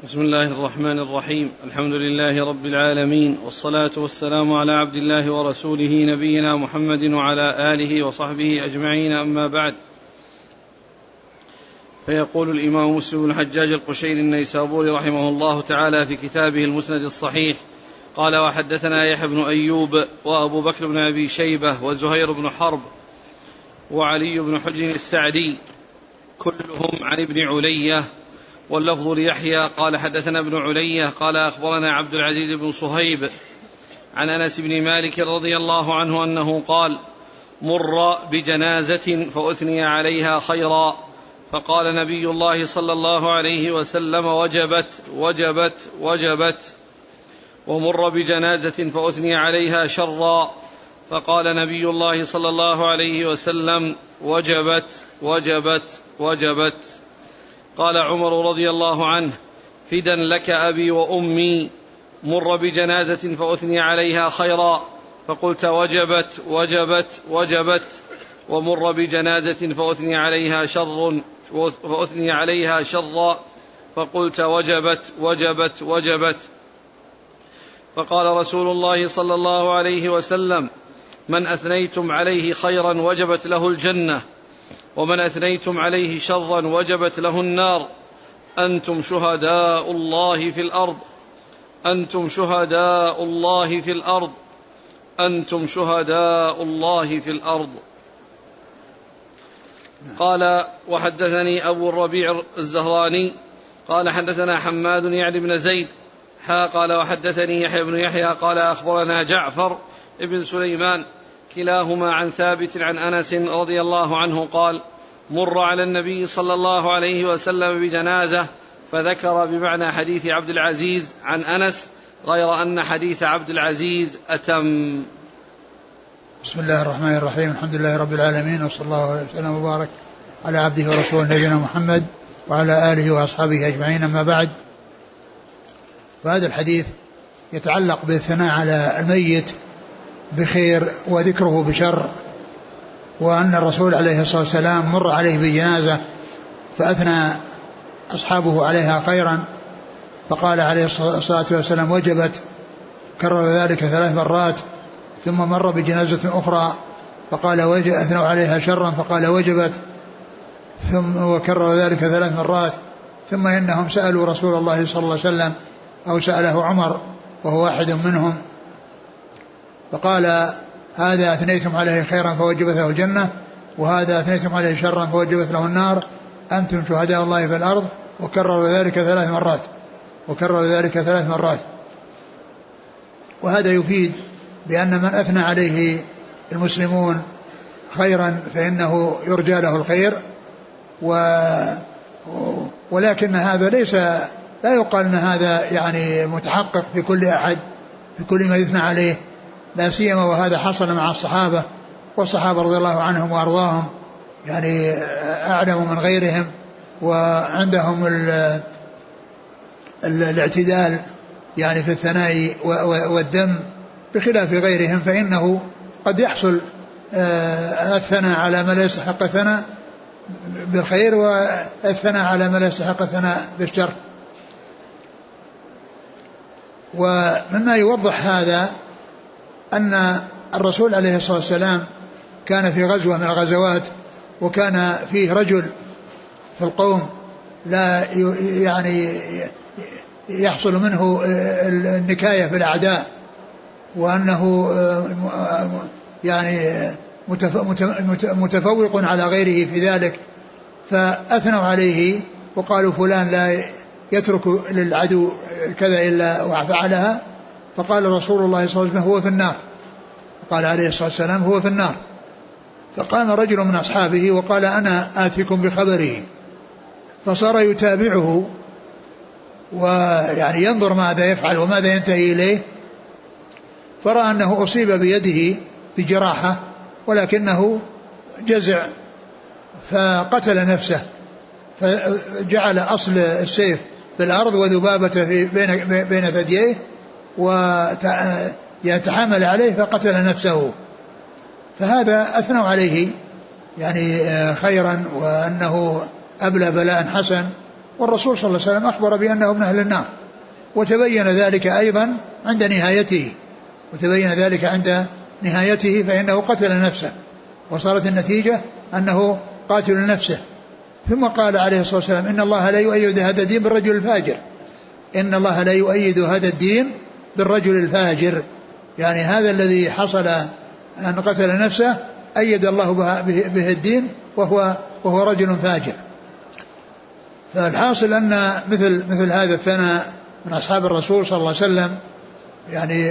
بسم الله الرحمن الرحيم. الحمد لله رب العالمين، والصلاة والسلام على عبد الله ورسوله نبينا محمد وعلى آله وصحبه أجمعين، أما بعد. فيقول الإمام مسلم بن الحجاج القشيري النيسابوري رحمه الله تعالى في كتابه المسند الصحيح قال: وحدثنا يحيى بن أيوب وأبو بكر بن أبي شيبة وزهير بن حرب وعلي بن حجر السعدي كلهم عن ابن علية، واللفظ ليحيى قال: حدثنا ابن علية قال: أخبرنا عبد العزيز بن صهيب عن أنس بن مالك رضي الله عنه أنه قال: مر بجنازة فأثني عليها خيرا، فقال نبي الله صلى الله عليه وسلم: وجبت وجبت وجبت. ومر بجنازة فأثني عليها شرا، فقال نبي الله صلى الله عليه وسلم: وجبت وجبت وجبت. قال عمر رضي الله عنه: فدا لك أبي وأمي، مر بجنازة فأثني عليها خيرا، فقلت: وجبت وجبت وجبت. ومر بجنازة فأثني عليها شرا، فقلت: وجبت وجبت وجبت. فقال رسول الله صلى الله عليه وسلم: من أثنيتم عليه خيرا وجبت له الجنة، ومن أثنيتم عليه شرا وجبت له النار. أنتم شهداء الله في الأرض، أنتم شهداء الله في الأرض، أنتم شهداء الله في الأرض. قال: وحدثني أبو الربيع الزهراني قال: حدثنا حماد يعني بن زيد قال: وحدثني يحيى بن يحيى قال: أخبرنا جعفر ابن سليمان كلاهما عن ثابت عن أنس رضي الله عنه قال: مر على النبي صلى الله عليه وسلم بجنازة، فذكر بمعنى حديث عبد العزيز عن أنس، غير أن حديث عبد العزيز أتم. بسم الله الرحمن الرحيم. الحمد لله رب العالمين، وصلى الله وسلم وبارك على عبده ورسوله نبينا محمد وعلى آله وأصحابه أجمعين، أما بعد. فهذا الحديث يتعلق بالثناء على الميت بخير وذكره بشر، وأن الرسول عليه الصلاة والسلام مر عليه بجنازة فأثنى أصحابه عليها خيرا، فقال عليه الصلاة والسلام: وجبت، كرر ذلك 3 مرات. ثم مر بجنازة أخرى فقال: أثنوا عليها شرا، فقال: وجبت، ثم وكرر ذلك 3 مرات. ثم إنهم سألوا رسول الله صلى الله عليه وسلم، أو سأله عمر وهو واحد منهم، فقال: هذا أثنيتم عليه خيرا فوجبت له الجنة، وهذا أثنيتم عليه شرا فوجبت له النار، أنتم شهداء الله في الأرض. وكرر ذلك 3 مرات. وهذا يفيد بأن من أثنى عليه المسلمون خيرا فإنه يرجى له الخير، ولكن هذا لا يقال أن هذا يعني متحقق في كل أحد في كل ما يثنى عليه، لا سيما وهذا حصل مع الصحابة، والصحابة رضي الله عنهم وأرضاهم يعني أعلم من غيرهم، وعندهم الاعتدال يعني في الثناء والذم، بخلاف غيرهم فإنه قد يحصل الثناء على ما لا يستحق الثناء بالخير، والثناء على ما لا يستحق الثناء بالشر. ومما يوضح هذا أن الرسول عليه الصلاة والسلام كان في غزوة من الغزوات، وكان فيه رجل في القوم لا يعني يحصل منه النكاية في الأعداء، وأنه يعني متفوق على غيره في ذلك، فأثنوا عليه وقالوا: فلان لا يترك للعدو كذا إلا وفعلها. فقال رسول الله صلى الله عليه وسلم: هو في النار. قال عليه الصلاة والسلام: هو في النار. فقام رجل من أصحابه وقال: أنا آتيكم بخبره. فصار يتابعه ويعني ينظر ماذا يفعل وماذا ينتهي إليه، فرأى أنه أصيب بيده بجراحة ولكنه جزع فقتل نفسه، فجعل أصل السيف في الأرض وذبابة بين ثدييه ويتحامل عليه فقتل نفسه. فهذا أثنوا عليه يعني خيرا، وأنه أبلى بلاء حسن، والرسول صلى الله عليه وسلم أخبر بأنه من أهل النار، وتبين ذلك أيضا عند نهايته، فإنه قتل نفسه، وصارت النتيجة أنه قاتل نفسه. ثم قال عليه الصلاة والسلام: إن الله لا يؤيد هذا الدين بالرجل الفاجر. إن الله لا يؤيد هذا الدين بالرجل الفاجر، يعني هذا الذي حصل أن قتل نفسه أيد الله به الدين وهو رجل فاجر. فالحاصل أن مثل هذا الثناء من أصحاب الرسول صلى الله عليه وسلم يعني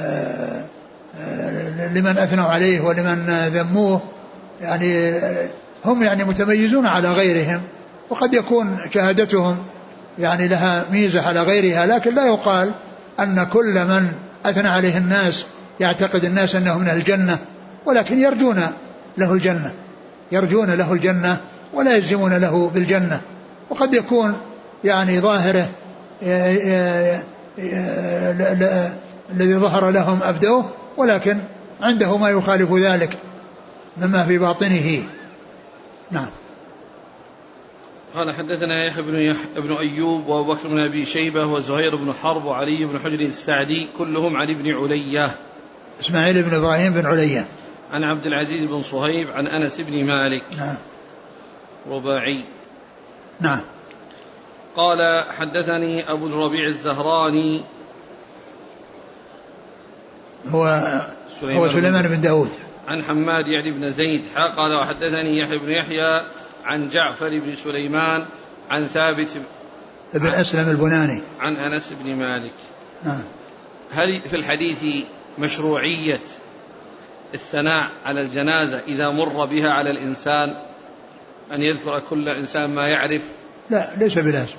لمن أثنوا عليه ولمن ذموه، يعني هم يعني متميزون على غيرهم، وقد يكون شهادتهم يعني لها ميزة على غيرها، لكن لا يقال أن كل من أثنى عليه الناس يعتقد الناس أنه من الجنة، ولكن يرجون له الجنة ولا يجزمون له بالجنة. وقد يكون يعني ظاهره الذي ظهر لهم أبدوه، ولكن عنده ما يخالف ذلك مما في باطنه. نعم. قال حدثنا يحيى بن أيوب وأبو بكر بن أبي شيبة وزهير بن حرب وعلي بن حجر السعدي كلهم عن ابن علية. إسماعيل بن إبراهيم بن علية عن عبد العزيز بن صهيب عن أنس بن مالك. نعم. رباعي. نعم. قال حدثني أبو الربيع الزهراني هو سليمان بن داود عن حماد يعني بن زيد قال وحدثني يحيى بن يحيى عن جعفر بن سليمان عن ثابت بن أسلم البناني عن أنس بن مالك. نعم. هل في الحديث مشروعية الثناء على الجنازة إذا مر بها على الإنسان، أن يذكر كل إنسان ما يعرف؟ لا، ليس بلازم.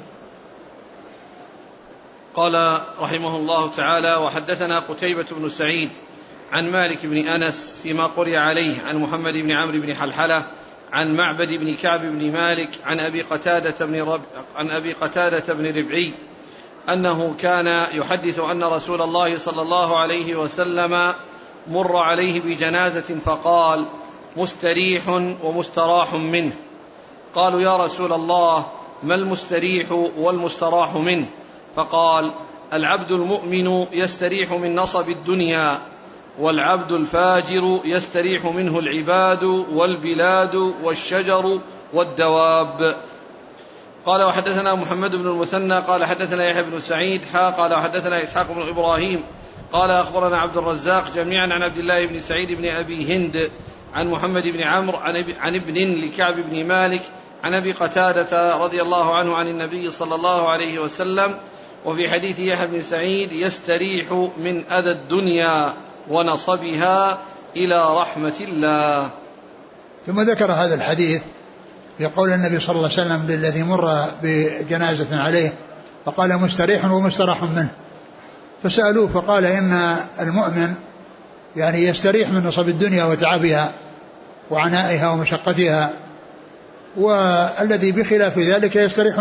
قال رحمه الله تعالى وحدثنا قتيبة بن سعيد عن مالك بن أنس فيما قرئ عليه عن محمد بن عمرو بن حلحلة عن معبد بن كعب بن مالك عن أبي قتادة بن ربعي أنه كان يحدث أن رسول الله صلى الله عليه وسلم مر عليه بجنازة فقال: مستريح ومستراح منه. قالوا: يا رسول الله، ما المستريح والمستراح منه؟ فقال: العبد المؤمن يستريح من نصب الدنيا، والعبد الفاجر يستريح منه العباد والبلاد والشجر والدواب. قال وحدثنا محمد بن المثنى قال حدثنا يحيى بن سعيد قال وحدثنا إسحاق بن إبراهيم قال أخبرنا عبد الرزاق جميعا عن عبد الله بن سعيد بن أبي هند عن محمد بن عمرو عن ابن لكعب بن مالك عن أبي قتادة رضي الله عنه عن النبي صلى الله عليه وسلم. وفي حديث يحيى بن سعيد: يستريح من أذى الدنيا ونصبها إلى رحمة الله. ثم ذكر هذا الحديث في قول النبي صلى الله عليه وسلم للذي مر بجنازة عليه فقال: مستريح ومستراح منه. فسألوه فقال: إن المؤمن يعني يستريح من نصب الدنيا وتعبها وعنائها ومشقتها، والذي بخلاف ذلك يستريح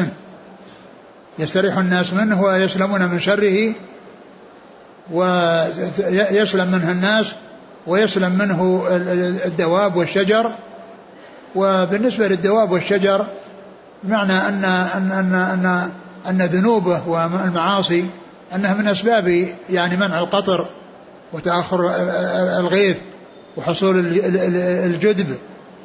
الناس منه ويسلمون من شره، ويسلم منه الناس ويسلم منه الدواب والشجر. وبالنسبة للدواب والشجر معنى أن ذنوبه والمعاصي أنها من أسباب يعني منع القطر وتأخر الغيث وحصول الجدب،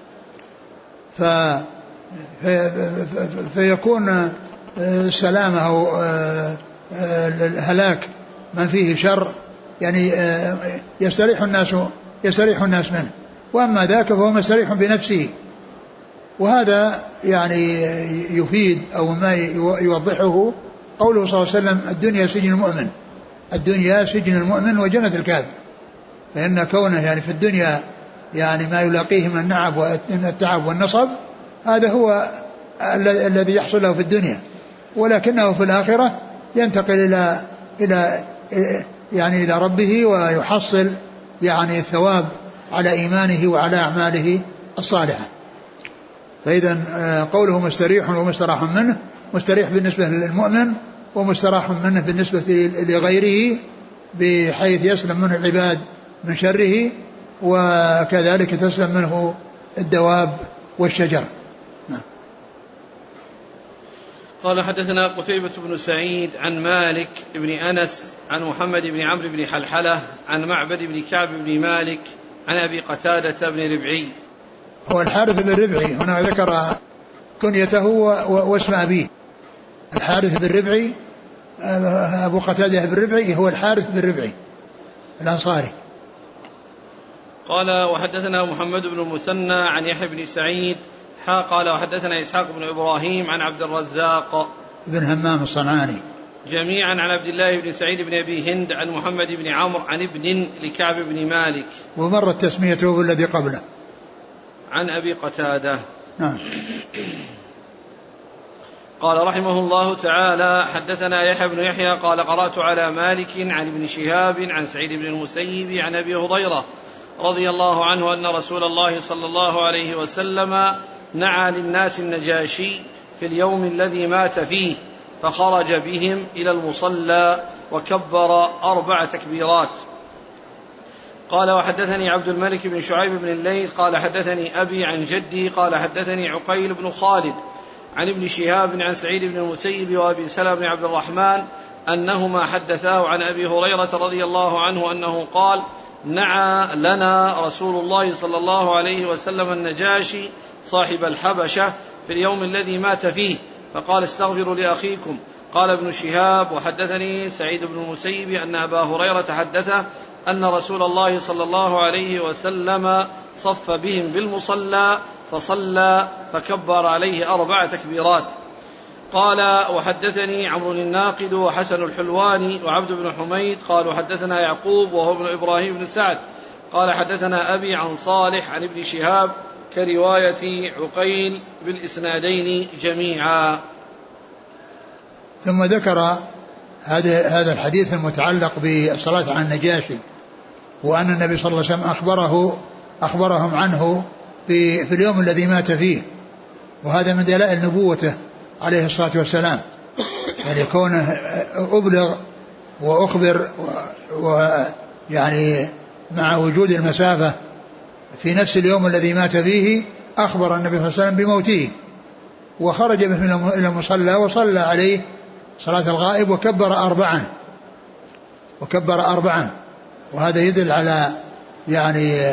فيكون السلامة أو الهلاك من فيه شر يعني يستريح الناس منه. وأما ذاك فهو مستريح بنفسه. وهذا يعني يفيد أو ما يوضحه قوله صلى الله عليه وسلم: الدنيا سجن المؤمن وجنة الكافر. فإن كونه يعني في الدنيا يعني ما يلاقيه من التعب والنصب، هذا هو الذي يحصل له في الدنيا، ولكنه في الآخرة ينتقل إلى ربه ويحصل يعني الثواب على إيمانه وعلى أعماله الصالحة. فإذا قوله مستريح ومستراح منه، مستريح بالنسبة للمؤمن ومستراح منه بالنسبة لغيره، بحيث يسلم منه العباد من شره، وكذلك تسلم منه الدواب والشجر. قال حدثنا قتيبة بن سعيد عن مالك بن أنس عن محمد بن عمرو بن حلحلة عن معبد بن كعب بن مالك عن أبي قتادة بن ربعي. هو الحارث بن ربعي، هنا ذكر كنيته واسم أبيه. الحارث بن ربعي أبو قتادة بن ربعي هو الحارث بن ربعي الأنصاري. قال وحدثنا محمد بن المثنى عن يحيى بن سعيد قال وحدثنا إسحاق بن إبراهيم عن عبد الرزاق بن همام الصنعاني جميعا عن عبد الله بن سعيد بن أبي هند عن محمد بن عمرو عن ابن لكعب بن مالك، ومرت تسميته بالذي قبله، عن أبي قتادة. نعم. قال رحمه الله تعالى حدثنا يحيى بن يحيى قال قرأت على مالك عن ابن شهاب عن سعيد بن المسيب عن أبي هريرة رضي الله عنه أن رسول الله صلى الله عليه وسلم نعى للناس النجاشي في اليوم الذي مات فيه، فخرج بهم إلى المصلى وكبر 4 تكبيرات. قال وحدثني عبد الملك بن شعيب بن الليث قال حدثني أبي عن جدي قال حدثني عقيل بن خالد عن ابن شهاب عن سعيد بن المسيب وأبي سلمة بن عبد الرحمن أنهما حدثاه عن أبي هريرة رضي الله عنه أنه قال نعى لنا رسول الله صلى الله عليه وسلم النجاشي صاحب الحبشة في اليوم الذي مات فيه، فقال استغفروا لأخيكم. قال ابن شهاب وحدثني سعيد بن المسيب أن أبا هريرة حدثه أن رسول الله صلى الله عليه وسلم صف بهم بالمصلى فصلى فكبر عليه 4 تكبيرات. قال وحدثني عمرو الناقد وحسن الحلواني وعبد بن حميد قالوا حدثنا يعقوب وهو ابن إبراهيم بن سعد قال حدثنا أبي عن صالح عن ابن شهاب كرواية عقيل بالإسنادين جميعا. ثم ذكر هذا الحديث المتعلق بالصلاة على النجاشي، وأن النبي صلى الله عليه وسلم أخبرهم عنه في اليوم الذي مات فيه، وهذا من دلائل نبوته عليه الصلاة والسلام، يعني كونه أبلغ وأخبر ويعني مع وجود المسافة في نفس اليوم الذي مات فيه أخبر النبي صلى الله عليه وسلم بموته، وخرج به إلى المصلى وصلى عليه صلاة الغائب وكبر 4، وهذا يدل على يعني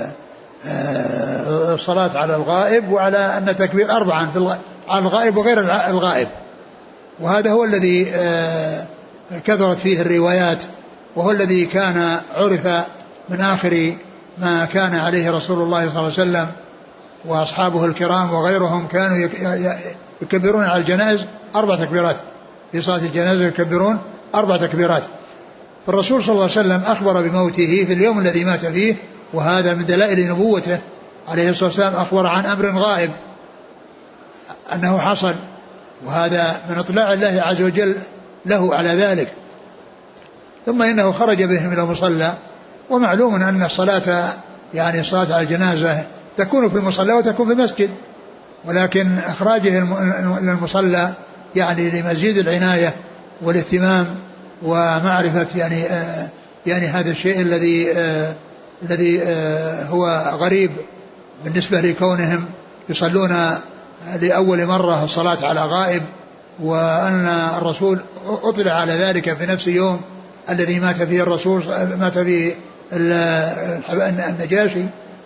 الصلاة على الغائب وعلى أن تكبير 4 على الغائب وغير الغائب، وهذا هو الذي كثرت فيه الروايات، وهو الذي كان عرف من آخر ما كان عليه رسول الله صلى الله عليه وسلم وأصحابه الكرام وغيرهم، كانوا يكبرون على الجنائز 4 تكبيرات، في صلاة الجنازة يكبرون 4 تكبيرات. فالرسول صلى الله عليه وسلم أخبر بموته في اليوم الذي مات فيه، وهذا من دلائل نبوته عليه الصلاة والسلام، أخبر عن أمر غائب أنه حصل، وهذا من اطلاع الله عز وجل له على ذلك. ثم إنه خرج بهم إلى المصلى، ومعلوم أن الصلاة يعني الصلاة على الجنازة تكون في المصلى وتكون في المسجد، ولكن إخراجه إلى المصلى يعني لمزيد العناية والاهتمام ومعرفة يعني هذا الشيء الذي هو غريب بالنسبة لكونهم يصلون لأول مرة الصلاة على غائب، وأن الرسول أطلع على ذلك في نفس يوم الذي مات فيه الرسول، مات فيه النجاشي.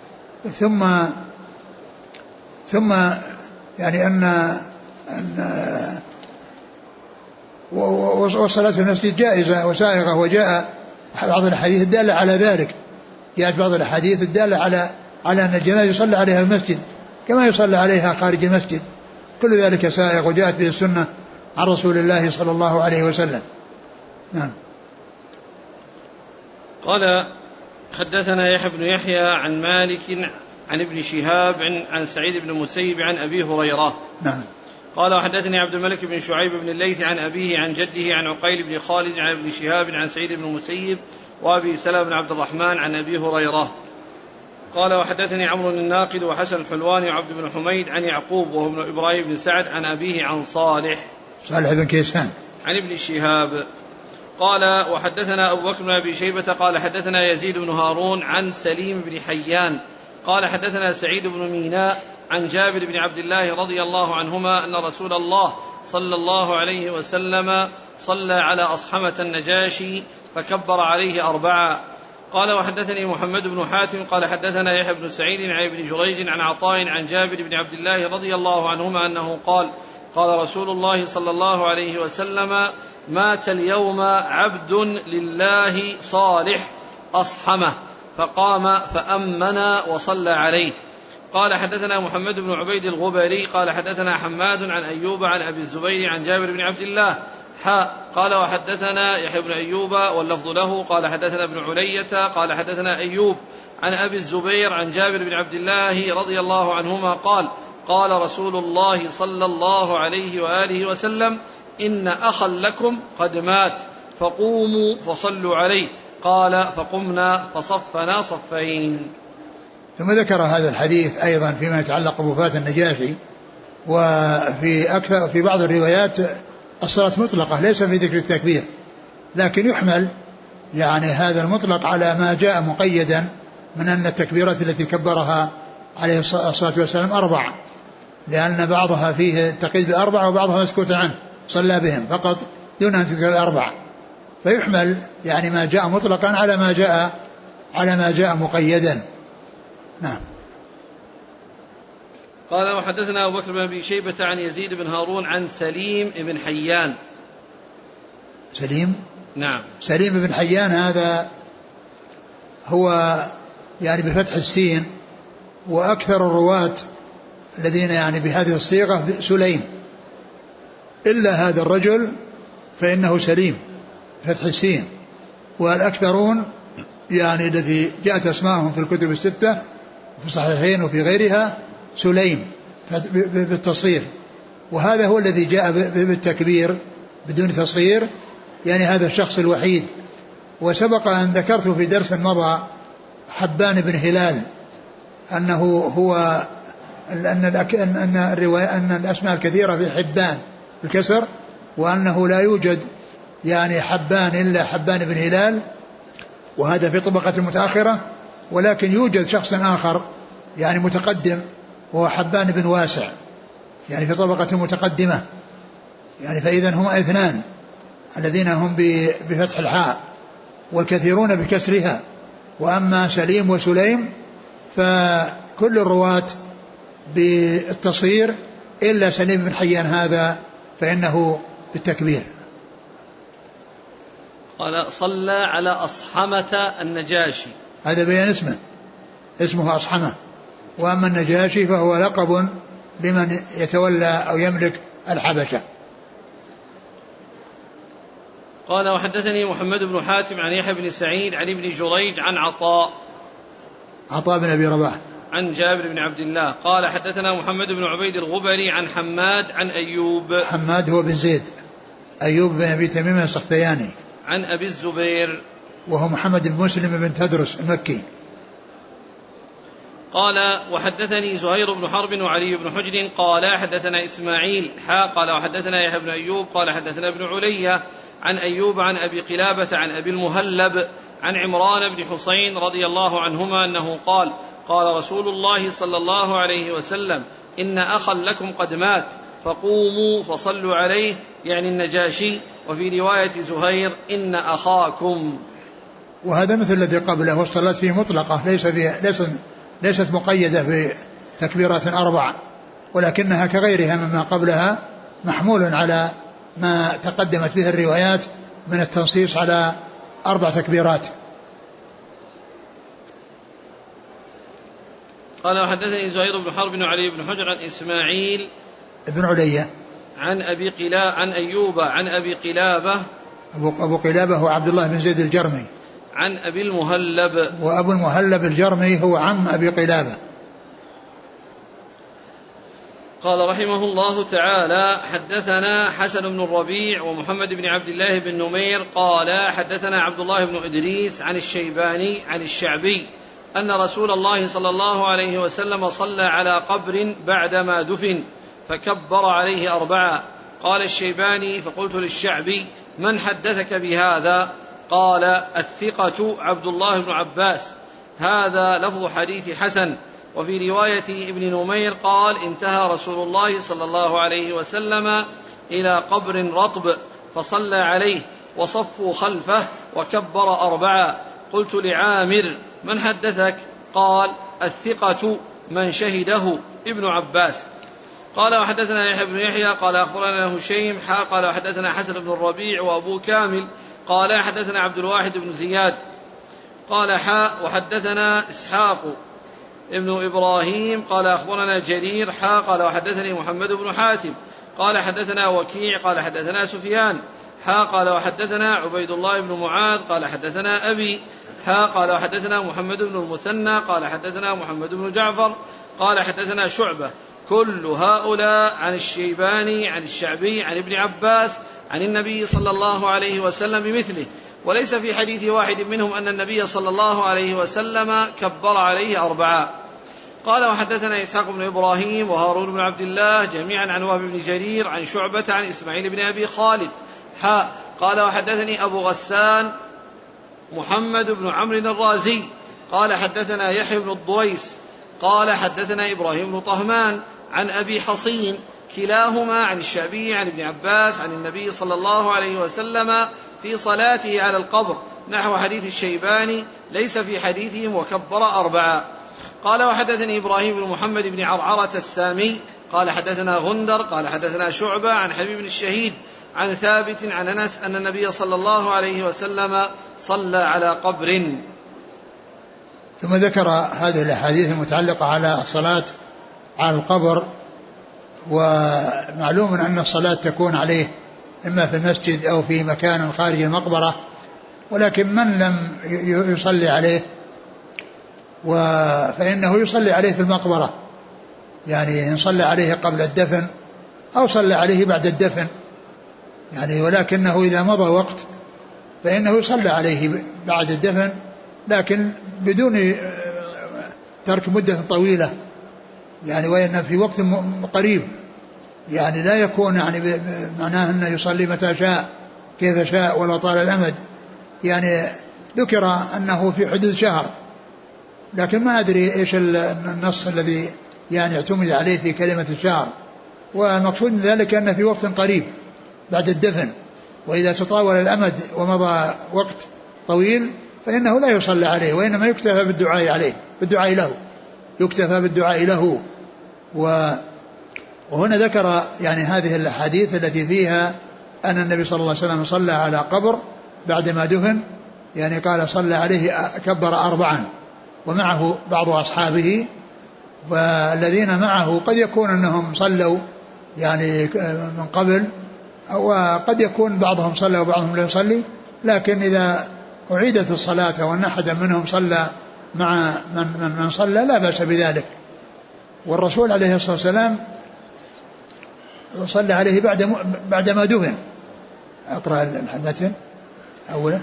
ثم يعني أن والصلاة في المسجد جائزة وسائغة، وجاء بعض الحديث الدالة على ذلك، جاءت بعض الحديث الدالة على أن الجنازة يصلى عليها المسجد كما يصلى عليها خارج المسجد، كل ذلك سائغ وجاءت به السنة عن رسول الله صلى الله عليه وسلم. نعم. قال حدثنا يحيى بن يحيى عن مالك عن ابن شهاب عن سعيد بن المسيب عن أبي هريرة. نعم. قال وحدثني عبد الملك بن شعيب بن الليث عن أبيه عن جده عن عقيل بن خالد عن ابن شهاب عن سعيد بن المسيب وأبي سلمة بن عبد الرحمن عن أبي هريرة. قال وحدثني عمرو الناقد وحسن الحلواني وعبد بن حميد عن يعقوب وهو ابن إبراهيم بن سعد عن أبيه عن صالح بن كيسان عن ابن شهاب. قال وحدثنا أبو بكر بن أبي شيبة قال حدثنا يزيد بن هارون عن سليم بن حيان قال حدثنا سعيد بن ميناء عن جابر بن عبد الله رضي الله عنهما أن رسول الله صلى الله عليه وسلم صلى على أصحمة النجاشي فكبر عليه 4. قال وحدثني محمد بن حاتم قال حدثنا يحيى بن سعيد عن ابن جريج عن عطاء عن جابر بن عبد الله رضي الله عنهما أنه قال قال رسول الله صلى الله عليه وسلم مات اليوم عبد لله صالح أصحمه فقام فأمنا وصلى عليه. قال حدثنا محمد بن عبيد الغبري قال حدثنا حماد عن أيوب عن أبي الزبير عن جابر بن عبد الله قال وحدثنا يحيى بن أيوب واللفظ له قال حدثنا ابن علية قال حدثنا أيوب عن أبي الزبير عن جابر بن عبد الله رضي الله عنهما قال قال رسول الله صلى الله عليه وآله وسلم إن أخا لكم قد مات فقوموا فصلوا عليه. قال فقمنا فصفنا صفين. ثم ذكر هذا الحديث أيضا فيما يتعلق بوفاة النجاشي. وفي بعض الروايات الصلاة مطلقة ليس في ذكر التكبير، لكن يحمل يعني هذا المطلق على ما جاء مقيدا من أن التكبيرات التي كبرها عليه الصلاة والسلام 4، لأن بعضها فيه التقييد ب4 وبعضها مسكوت عنه صلى بهم فقط دون أن تذكر 4، فيحمل يعني ما جاء مطلقا على ما جاء مقيدا. نعم. قال وحدثنا أبو بكر بن أبي شيبة عن يزيد بن هارون عن سليم بن حيان. نعم. سليم بن حيان هذا هو يعني بفتح السين، وأكثر الرواة الذين يعني بهذه الصيغة سليم، إلا هذا الرجل فإنه سليم فتح السين، والأكثرون يعني الذي جاءت أسماءهم في الكتب الستة في الصحيحين وفي غيرها سليم بالتصغير، وهذا هو الذي جاء بالتكبير بدون تصغير، يعني هذا الشخص الوحيد. وسبق أن ذكرت في درس مضى حبان بن هلال أنه هو أن الأسماء الكثيرة في حبان بالكسر، وأنه لا يوجد يعني حبان إلا حبان بن هلال، وهذا في طبقة متأخرة، ولكن يوجد شخص آخر يعني متقدم وهو حبان بن واسع يعني في طبقة متقدمة، يعني فإذا هم 2 الذين هم بفتح الحاء والكثيرون بكسرها. وأما سليم وسليم فكل الرواة بالتصغير إلا سليم بن حيان هذا فإنه بالتكبير. قال صلى على أصحمة النجاشي، هذا بيان اسمه أصحمة، وأما النجاشي فهو لقب لمن يتولى أو يملك الحبشة. قال وحدثني محمد بن حاتم عن يحيى بن سعيد عن ابن جريج عن عطاء بن أبي رباح عن جابر بن عبد الله قال حدثنا محمد بن عبيد الغبري عن حماد عن أيوب. حماد هو بن زيد، أيوب بن أبي تميم السختياني، عن أبي الزبير وهو محمد بن مسلم بن تدرس المكي. قال وحدثني زهير بن حرب وعلي بن حجر قال حدثنا إسماعيل قال وحدثنا يحيى بن أيوب قال حدثنا ابن علية عن أيوب عن أبي قلابة عن أبي المهلب عن عمران بن حسين رضي الله عنهما أنه قال قال رسول الله صلى الله عليه وسلم إن أخا لكم قد مات فقوموا فصلوا عليه، يعني النجاشي. وفي رواية زهير إن أخاكم. وهذا مثل الذي قبله، والصلاة فيه مطلقة ليست مقيدة بتكبيرات 4، ولكنها كغيرها مما قبلها محمول على ما تقدمت به الروايات من التنصيص على 4 تكبيرات. قال وحدثني زهير بن حرب وعلي بن حجر عن إسماعيل ابن علية عن أيوب عن أبي قلابة. أبو قلابة هو عبد الله بن زيد الجرمي، عن أبي المهلب، وأبو المهلب الجرمي هو عم أبي قلابة. قال رحمه الله تعالى حدثنا حسن بن الربيع ومحمد بن عبد الله بن نمير قال حدثنا عبد الله بن إدريس عن الشيباني عن الشعبي أن رسول الله صلى الله عليه وسلم صلى على قبر بعدما دفن فكبر عليه 4. قال الشيباني فقلت للشعبي من حدثك بهذا؟ قال الثقة عبد الله بن عباس. هذا لفظ حديث حسن. وفي رواية ابن نمير قال انتهى رسول الله صلى الله عليه وسلم إلى قبر رطب فصلى عليه وصفوا خلفه وكبر 4. قلت لعامر من حدثك؟ قال الثقة من شهده ابن عباس. قال وحدثنا يحيى بن يحيى قال أخبرنا هشيم قال وحدثنا حسن بن الربيع وأبو كامل قال حدثنا عبد الواحد بن زياد قال وحدثنا إسحاق ابن إبراهيم قال أخبرنا جرير قال وحدثني محمد بن حاتم قال حدثنا وكيع قال حدثنا سفيان قال وحدثنا عبيد الله بن معاذ قال حدثنا أبي قال وحدثنا محمد بن المثنى قال حدثنا محمد بن جعفر قال حدثنا شعبة كل هؤلاء عن الشيباني عن الشعبي عن ابن عباس عن النبي صلى الله عليه وسلم بمثله، وليس في حديث واحد منهم أن النبي صلى الله عليه وسلم كبر عليه 4. قال وحدثنا إسحاق بن إبراهيم وهارون بن عبد الله جميعا عن وهب بن جرير عن شعبة عن إسماعيل بن أبي خالد قال وحدثني أبو غسان محمد بن عمرو الرازي قال حدثنا يحيى بن الضويس قال حدثنا إبراهيم بن طهمان عن أبي حصين كلاهما عن الشعبي عن ابن عباس عن النبي صلى الله عليه وسلم في صلاته على القبر نحو حديث الشيباني ليس في حديثهم وكبر 4. قال وحدثني إبراهيم بن محمد بن عرعرة السامي قال حدثنا غندر قال حدثنا شعبة عن حبيب بن الشهيد عن ثابت عن أنس أن النبي صلى الله عليه وسلم صلى على قبر. ثم ذكر هذه الأحاديث المتعلقة على الصلاة على القبر. ومعلوم أن الصلاة تكون عليه إما في المسجد أو في مكان خارج المقبرة، ولكن من لم يصلي عليه فإنه يصلي عليه في المقبرة، يعني إن صلى عليه قبل الدفن أو صلى عليه بعد الدفن، يعني ولكنه إذا مضى وقت فإنه يصلى عليه بعد الدفن، لكن بدون ترك مدة طويلة، يعني وإن في وقت قريب، يعني لا يكون يعني معناه أنه يصلي متى شاء كيف شاء ولا طال الأمد. يعني ذكر أنه في حدود شهر، لكن ما أدري إيش النص الذي يعني اعتمد عليه في كلمة الشهر، والمقصود من ذلك أنه في وقت قريب بعد الدفن، وإذا تطاول الأمد ومضى وقت طويل فإنه لا يصلى عليه، وإنما يكتفى بالدعاء عليه، بالدعاء له، يكتفى بالدعاء له. وهنا ذكر يعني هذه الأحاديث التي فيها أن النبي صلى الله عليه وسلم صلى على قبر بعدما دفن، يعني قال صلى عليه كبر 4 ومعه بعض أصحابه، والذين معه قد يكون أنهم صلوا يعني من قبل، وقد يكون بعضهم صلى وبعضهم لا يصلي، لكن إذا أعيدت الصلاة وأن أحدا منهم صلى مع من صلى لا بأس بذلك. والرسول عليه الصلاة والسلام صلى عليه بعدما دفن. أقرأ المتن أولا.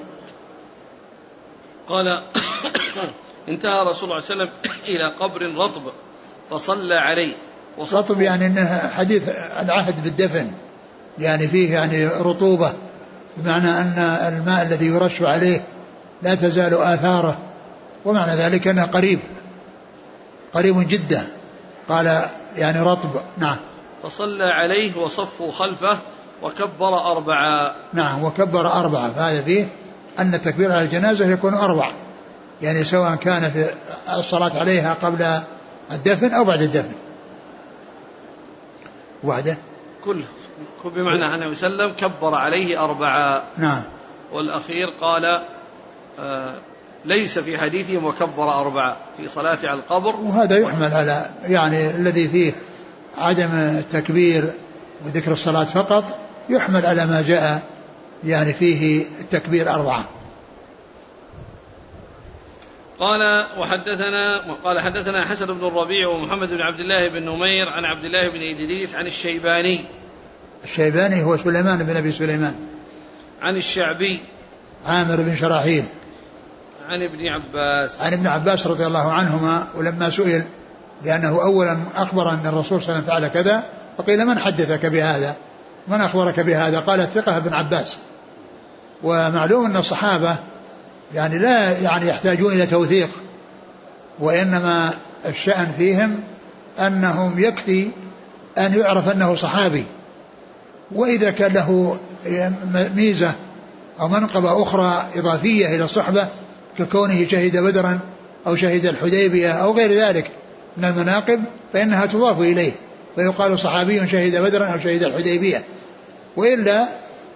قال انتهى رسول الله صلى الله عليه وسلم إلى قبر رطب فصلى عليه. رطب يعني أنه حديث العهد بالدفن، يعني فيه يعني رطوبة، بمعنى أن الماء الذي يرش عليه لا تزال آثاره، ومعنى ذلك أنه قريب جدا. قال يعني رطب. نعم. فصلى عليه وصفوا خلفه وكبر 4. نعم وكبر 4. فهذا فيه أن التكبير على الجنازة يكون 4، يعني سواء كان في الصلاة عليها قبل الدفن أو بعد الدفن. وبعده كله بمعنى أنه وسلم كبر عليه 4. نعم. والأخير قال ليس في حديثهم وكبر 4 في صلاة على القبر. وهذا يحمل على يعني الذي فيه عدم التكبير وذكر الصلاة فقط، يحمل على ما جاء يعني فيه التكبير 4. قال حدثنا حسن بن الربيع ومحمد بن عبد الله بن نمير عن عبد الله بن إدريس عن الشيباني. الشيباني هو سليمان بن أبي سليمان. عن الشعبي عامر بن شراحيل. عن ابن عباس رضي الله عنهما. ولما سئل لأنه أولا أخبر أن الرسول صلى الله عليه وسلم فعل كذا، فقيل من حدثك بهذا، من أخبرك بهذا؟ قال الثقة ابن عباس. ومعلوم أن الصحابة يعني لا يعني يحتاجون إلى توثيق، وإنما الشأن فيهم أنهم يكفي أن يعرف أنه صحابي، وإذا كان له ميزة أو منقبة أخرى إضافية إلى الصحبة ككونه شهد بدرا أو شهد الحديبية أو غير ذلك من المناقب فإنها تضاف إليه ويقال صحابي شهد بدرا أو شهد الحديبية، وإلا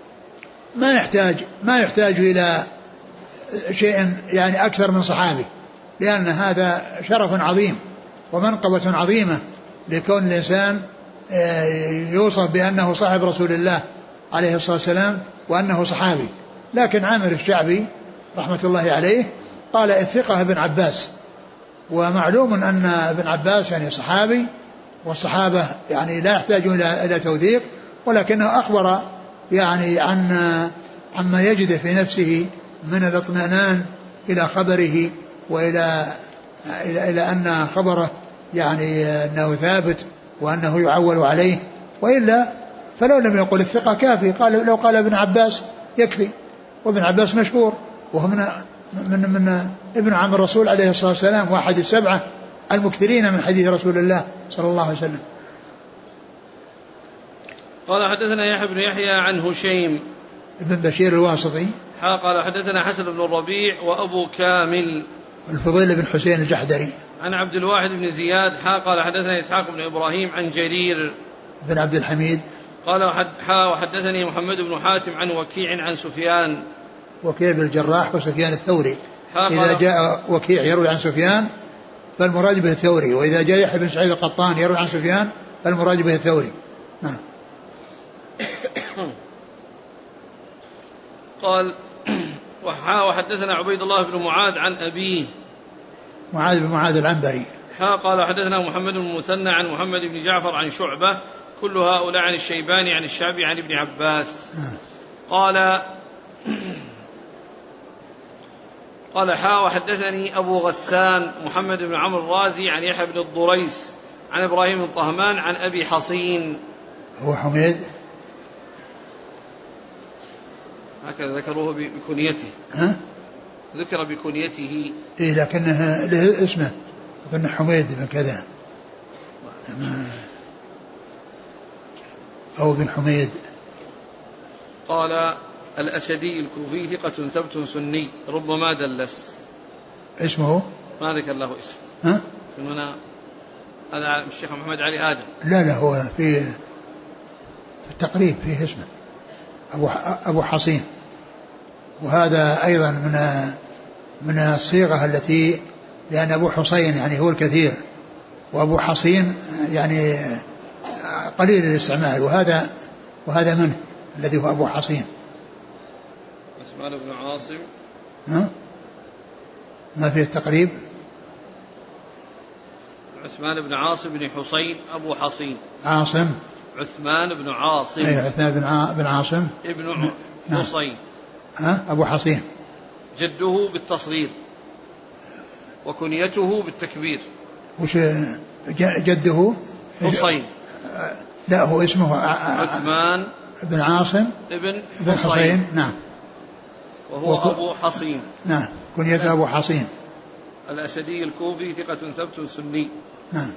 ما يحتاج إلى شيء يعني أكثر من صحابي، لأن هذا شرف عظيم ومنقبة عظيمة لكون الإنسان يوصف بأنه صاحب رسول الله عليه الصلاة والسلام وأنه صحابي. لكن عامر الشعبي رحمة الله عليه قال الثقة ابن عباس، ومعلوم أن ابن عباس يعني صحابي، والصحابة يعني لا يحتاجون إلى توثيق، ولكنه أخبر يعني عما يجد في نفسه من الاطمئنان إلى خبره وإلى أن خبره يعني أنه ثابت وأنه يعول عليه، وإلا فلو لم يقل الثقة كافي، قال لو قال ابن عباس يكفي، وابن عباس مشهور وهو من ابن عم الرسول عليه الصلاة والسلام، واحد السبعة المكثرين من حديث رسول الله صلى الله عليه وسلم. قال حدثنا يحيى بن يحيى عن هشيم ابن بشير الواسطي قال حدثنا حسن بن الربيع وأبو كامل الفضيل بن حسين الجحدري عن عبد الواحد بن زياد قال حدثنا إسحاق بن إبراهيم عن جرير بن عبد الحميد قال وحدثني محمد بن حاتم عن وكيع عن سفيان وكيع بن الجراح وسفيان الثوري. إذا جاء وكيع يروي عن سفيان فالمراد به الثوري، وإذا جاء يحيى بن سعيد القطان يروي عن سفيان فالمراد به الثوري. نعم. قال وحدثنا عبيد الله بن معاذ عن أبيه معاذ بن معاذ العنبري قال حدثنا محمد بن المثنى عن محمد بن جعفر عن شعبة كل هؤلاء عن الشيباني عن الشعبي عن ابن عباس. قال وحدثني أبو غسان محمد بن عمرو الرازي عن يحيى بن الضريس عن إبراهيم بن طهمان عن أبي حصين. هو حميد هكذا ذكروه بكنيته. ذكر بكنيته إيه، لكنه له اسمه أظن حميد بن كذا أو بن حميد. قال الأسدي الكوفي ثقة ثبت سني ربما دلس. اسمه ما ذكر له اسم. هنا هذا الشيخ محمد علي آدم. لا هو في التقريب فيه اسمه أبو حصين، وهذا أيضا من الصيغة التي لأن أبو حصين يعني هو الكثير، وأبو حصين يعني قليل الاستعمال، وهذا منه الذي هو أبو حصين. عثمان بن عاصم ما فيه التقريب. عثمان بن عاصم بن حسين أبو حصين. عاصم عثمان بن عاصم. أي عثمان بن عاصم ابن حصين. أبو حصين جده بالتصغير وكنيته بالتكبير. وش جده؟ حصين. لا هو اسمه عثمان بن عاصم ابن حصين. نعم. وهو أبو حصين. نعم كنيته أبو حصين. الأسدي الكوفي ثقة ثبت سني. نعم.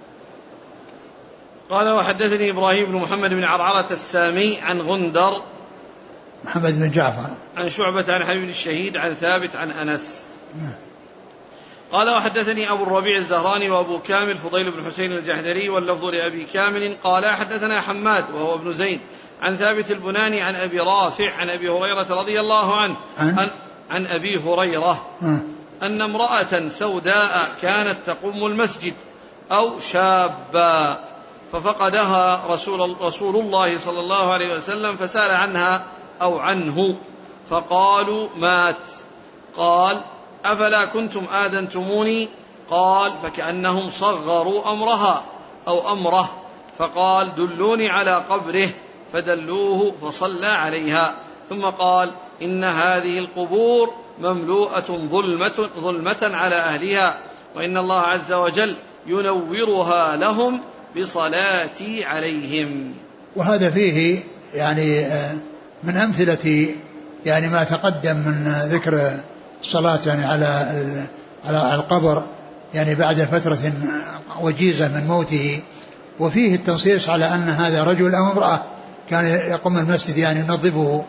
قال وحدثني إبراهيم بن محمد بن عرعرة السامي عن غندر محمد بن جعفر عن شعبة عن حبيب الشهيد عن ثابت عن أنس. قال وحدثني أبو الربيع الزهراني وأبو كامل فضيل بن حسين الجحدري واللفظ لأبي كامل قال حدثنا حماد وهو ابن زيد عن ثابت البناني عن أبي رافع عن أبي هريرة رضي الله عنه عن أبي هريرة أن امرأة سوداء كانت تقوم المسجد أو شابا ففقدها رسول الله صلى الله عليه وسلم فسأل عنها أو عنه فقالوا مات. قال أفلا كنتم آذنتموني؟ قال فكأنهم صغروا أمرها أو أمره، فقال دلوني على قبره فدلوه فصلى عليها، ثم قال إن هذه القبور مملوءة ظلمة على أهلها، وإن الله عز وجل ينورها لهم بصلاتي عليهم. وهذا فيه يعني من أمثلة يعني ما تقدم من ذكر الصلاة يعني على القبر يعني بعد فترة وجيزة من موته. وفيه التنصيص على أن هذا رجل أو امرأة كان يقوم المسجد يعني ينظفه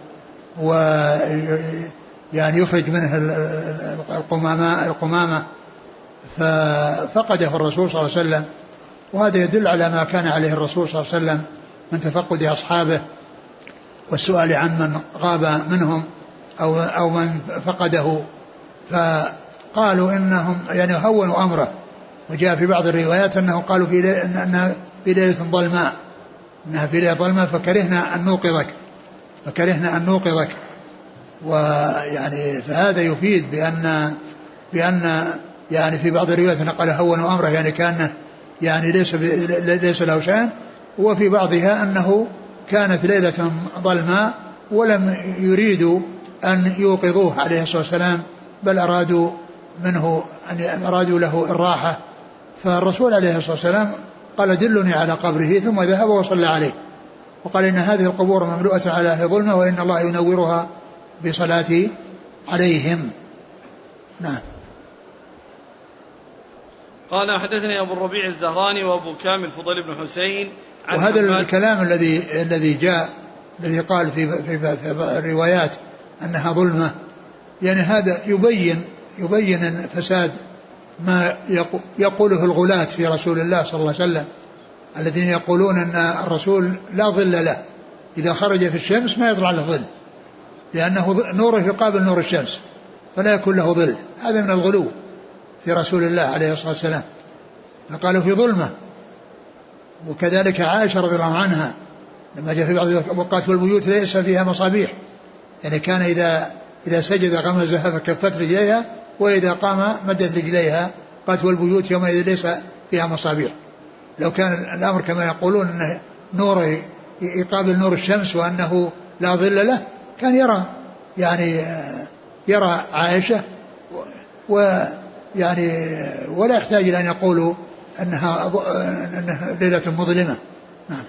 ويعني يخرج منه القمامة ففقده الرسول صلى الله عليه وسلم. وهذا يدل على ما كان عليه الرسول صلى الله عليه وسلم من تفقد أصحابه والسؤال عن من غاب منهم أو من فقده. فقالوا إنهم يعني هونوا أمره. وجاء في بعض الروايات أنه قالوا أنها في ليلة ظلماء، أنها في ليلة ظلماء فكرهنا أن نوقظك. ويعني فهذا يفيد بأن يعني في بعض الروايات قال هونوا أمره يعني كأنه يعني ليس له شأن. وفي بعضها أنه كانت ليلة ظلماء ولم يريدوا أن يوقظوه عليه الصلاة والسلام، بل أرادوا له الراحة. فالرسول عليه الصلاة والسلام قال دلني على قبره، ثم ذهب وصلى عليه وقال إن هذه القبور مملوءة على أهل ظلمة وإن الله ينورها بصلاة عليهم. نعم. قال حدثني أبو الربيع الزهراني وأبو كامل فضيل بن حسين. وهذا الكلام الذي جاء الذي قال في الروايات أنها ظلمة، يعني هذا يبين فساد ما يقوله الغلاة في رسول الله صلى الله عليه وسلم، الذين يقولون أن الرسول لا ظل له، إذا خرج في الشمس ما يطلع له ظل لأنه نوره يقابل نور الشمس فلا يكون له ظل. هذا من الغلو في رسول الله عليه الصلاة والسلام. فقالوا في ظلمة. وكذلك عائشة رضي الله عنها لما جاء في بعض الأوقات والبيوت ليس فيها مصابيح، يعني كان إذا سجد غمزها فكفت رجليها وإذا قام مدت رجليها. قالت والبيوت يومئذ ليس فيها مصابيح. لو كان الأمر كما يقولون أن نوره يقابل نور الشمس وأنه لا ظل له كان يرى عائشة ويعني ولا يحتاج إلى أن يقولوا أنها ليلة مظلمة. نعم.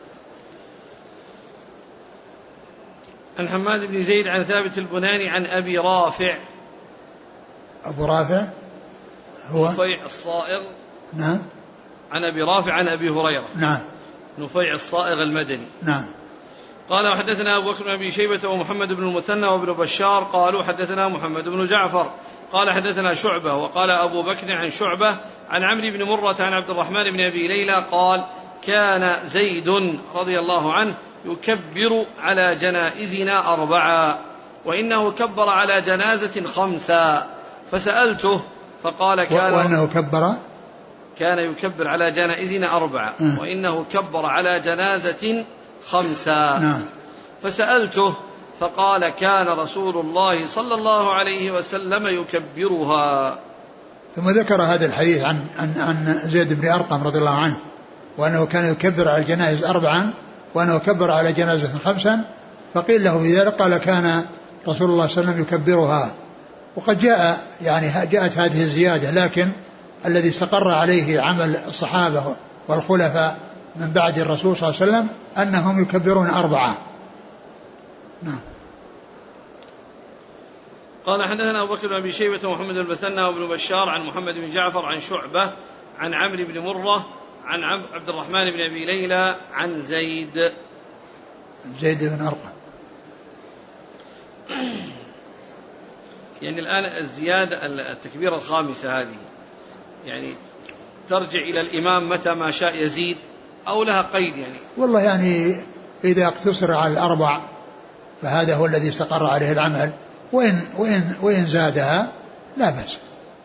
عن حماد بن زيد عن ثابت البناني عن أبي رافع. أبو رافع هو نفيع الصائغ. نعم. عن أبي رافع عن أبي هريرة. نعم. نفيع الصائغ المدني. نعم. قال وحدثنا أبو بكر بن أبي شيبة ومحمد بن المثنى وابن بشار قالوا حدثنا محمد بن جعفر قال حدثنا شعبة. وقال أبو بكر عن شعبة عن عمرو بن مرة عن عبد الرحمن بن أبي ليلى قال كان زيد رضي الله عنه يكبر على جنائزنا 4 وإنه كبر على جنازة 5 فسألته فقال كان يكبر على جنائزنا 4 وإنه كبر على جنازة 5. نعم. فسألته فقال كان رسول الله صلى الله عليه وسلم يكبرها. ثم ذكر هذا الحديث عن زيد بن أرقم رضي الله عنه وأنه كان يكبر على الجنائز 4 وأنه كبر على جنازة 5. فقيل له في ذلك قال كان رسول الله صلى الله عليه وسلم يكبرها. وقد جاءت هذه الزيادة، لكن الذي استقر عليه عمل الصحابة والخلفاء من بعد الرسول صلى الله عليه وسلم أنهم يكبرون 4. نعم. قال حدثنا أبو بكر بن أبي شيبة ومحمد المثنى وابن بشار عن محمد بن جعفر عن شعبة عن عمرو بن مرة عن عبد الرحمن بن أبي ليلى عن زيد بن أرقم. يعني الآن الزيادة التكبيرة الخامسة هذه يعني ترجع إلى الإمام متى ما شاء يزيد أو لها قيد؟ يعني والله يعني إذا اقتصر على 4 فهذا هو الذي استقر عليه العمل، وإن زادها لا بأس.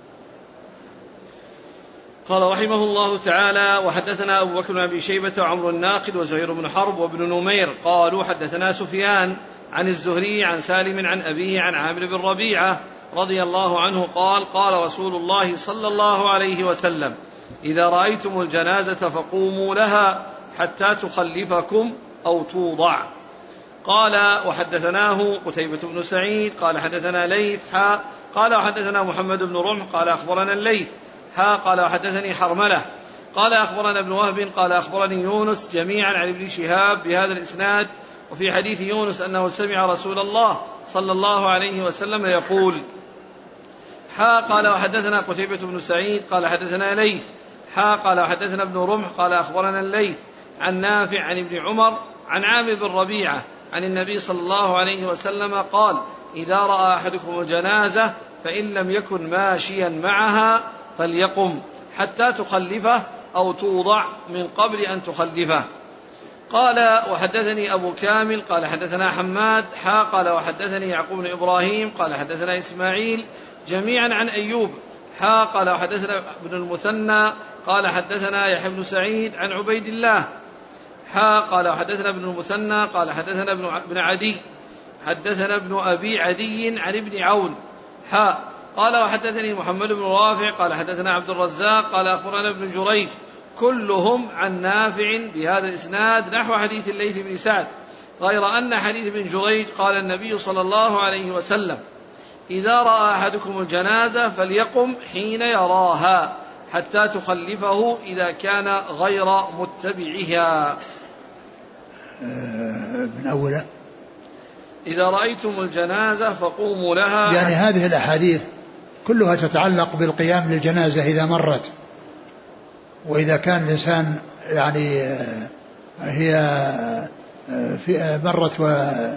قال رحمه الله تعالى وحدثنا أبو بكر بن أبي شيبة وعمر الناقد وزهير بن حرب وابن نمير قالوا حدثنا سفيان عن الزهري عن سالم عن أبيه عن عامر بن ربيعة رضي الله عنه قال قال رسول الله صلى الله عليه وسلم إذا رأيتم الجنازة فقوموا لها حتى تخلفكم أو توضع. قال وحدثناه قتيبة بن سعيد قال حدثنا ليث قال وحدثنا محمد بن رمح قال أخبرنا الليث قال وحدثني حرملة قال أخبرنا ابن وهب قال أخبرني يونس جميعا عن ابن شهاب بهذا الإسناد. وفي حديث يونس أنه سمع رسول الله صلى الله عليه وسلم يقول قال وحدثنا قتيبة بن سعيد قال حدثنا ليث قال وحدثنا ابن رمح قال أخبرنا الليث عن نافع عن ابن عمر عن عامر بن ربيعة عن النبي صلى الله عليه وسلم قال إذا رأى أحدكم الجنازة فإن لم يكن ماشيا معها فليقم حتى تخلفه أو توضع من قبل أن تخلفه. قال وحدثني أبو كامل قال حدثنا حماد قال وحدثني يعقوب بن إبراهيم قال حدثنا إسماعيل جميعا عن أيوب قال وحدثنا ابن المثنى قال حدثنا يحيى بن سعيد عن عبيد الله قال وحدثنا ابن المثنى قال حدثنا ابن عدي حدثنا ابن أبي عدي عن ابن عون قال وحدثني محمد بن رافع قال حدثنا عبد الرزاق قال أخبرنا ابن جريج كلهم عن نافع بهذا الإسناد نحو حديث الليث بن سعد غير أن حديث ابن جريج قال النبي صلى الله عليه وسلم إذا رأى أحدكم الجنازة فليقم حين يراها حتى تخلفه إذا كان غير متبعها. من أوله إذا رأيتم الجنازة فقوموا لها. يعني هذه الأحاديث كلها تتعلق بالقيام للجنازة إذا مرت، وإذا كان الإنسان يعني هي مرت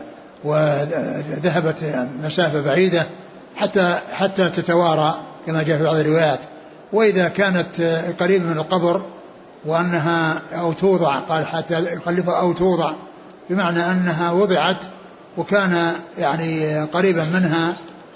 وذهبت مسافة بعيدة حتى تتوارى كما جاء في بعض الروايات، وإذا كانت قريبة من القبر وأنها أو توضع، قال حتى يخلفها أو توضع، بمعنى أنها وضعت وكان يعني قريبا منها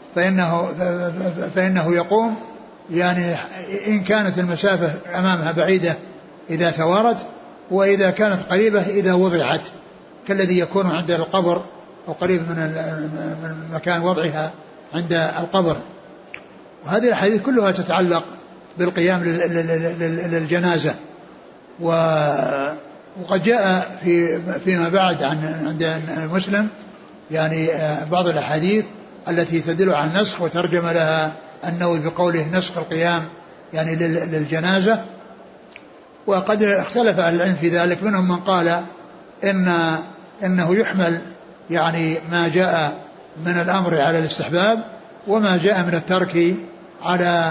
فإنه يقوم، يعني إن كانت المسافة أمامها بعيدة إذا توارت، وإذا كانت قريبة إذا وضعت، كالذي يكون عند القبر أو قريب من مكان وضعها عند القبر. وهذه الحديث كلها تتعلق بالقيام للجنازة. وقد جاء فيما بعد عند مسلم يعني بعض الأحاديث التي تدل على النسخ، وترجم لها النووي بقوله نسخ القيام يعني للجنازة. وقد اختلف أهل العلم في ذلك، منهم من قال إنه يحمل يعني ما جاء من الأمر على الاستحباب، وما جاء من الترك على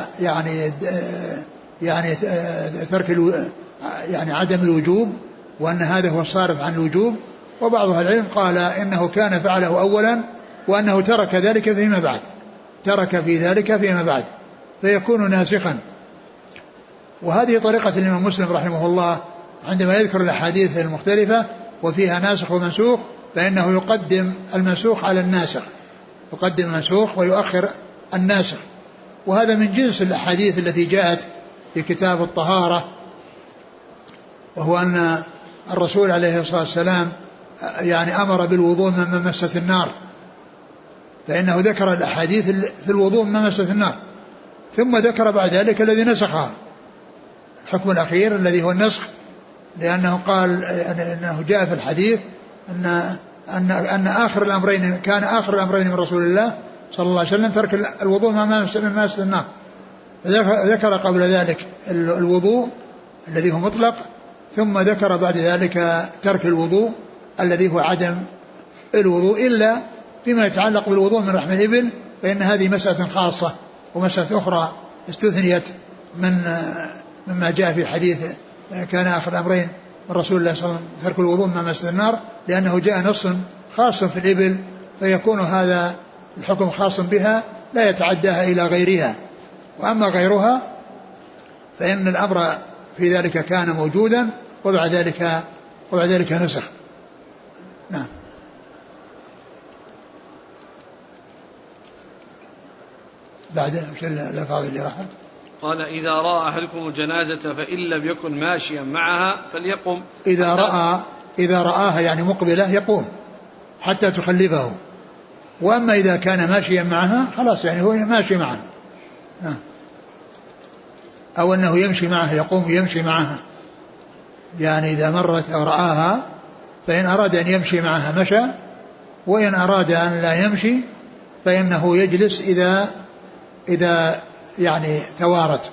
يعني ترك يعني عدم الوجوب، وأن هذا هو الصارف عن الوجوب. وبعض أهل العلم قال إنه كان فعله أولا وأنه ترك ذلك فيما بعد، ترك في ذلك فيما بعد فيكون ناسخا. وهذه طريقة الإمام مسلم رحمه الله عندما يذكر الأحاديث المختلفة وفيها ناسخ ومنسوخ، فإنه يقدم المنسوخ على الناسخ، يقدم المنسوخ ويؤخر الناسخ. وهذا من جنس الأحاديث التي جاءت في كتاب الطهارة، وهو أن الرسول عليه الصلاة والسلام يعني أمر بالوضوء مما مست النار، فإنه ذكر الأحاديث في الوضوء مما مست النار، ثم ذكر بعد ذلك الذي نسخها، الحكم الأخير الذي هو النسخ، لأنه قال أنه جاء في الحديث أن آخر الأمرين كان آخر الأمرين من رسول الله صلى الله عليه وسلم ترك الوضوء مما مست النار. ذكر قبل ذلك الوضوء الذي هو مطلق، ثم ذكر بعد ذلك ترك الوضوء الذي هو عدم الوضوء إلا فيما يتعلق بالوضوء من رحم الإبل، فإن هذه مسألة خاصة ومسألة أخرى استثنيت مما جاء في حديث كان آخر الأمرين من رسول الله صلى الله عليه وسلم ترك الوضوء مما مست النار، لأنه جاء نص خاص في الإبل، فيكون هذا الحكم خاص بها لا يتعداها إلى غيرها. وأما غيرها فإن الأمر في ذلك كان موجودا وبعد ذلك نسخ. نعم. بعد الألفاظ اللي راحت قال إذا رأى أحدكم الجنازة فإن لم يكن ماشيا معها فليقم. إذا رآها يعني مقبلة يقوم حتى تخلفه، وأما إذا كان ماشيا معها خلاص يعني هو ماشي معها، أو أنه يمشي معها، يقوم يمشي معها، يعني إذا مرت أو رآها فإن أراد أن يمشي معها مشى، وإن أراد أن لا يمشي فإنه يجلس إذا يعني توارت.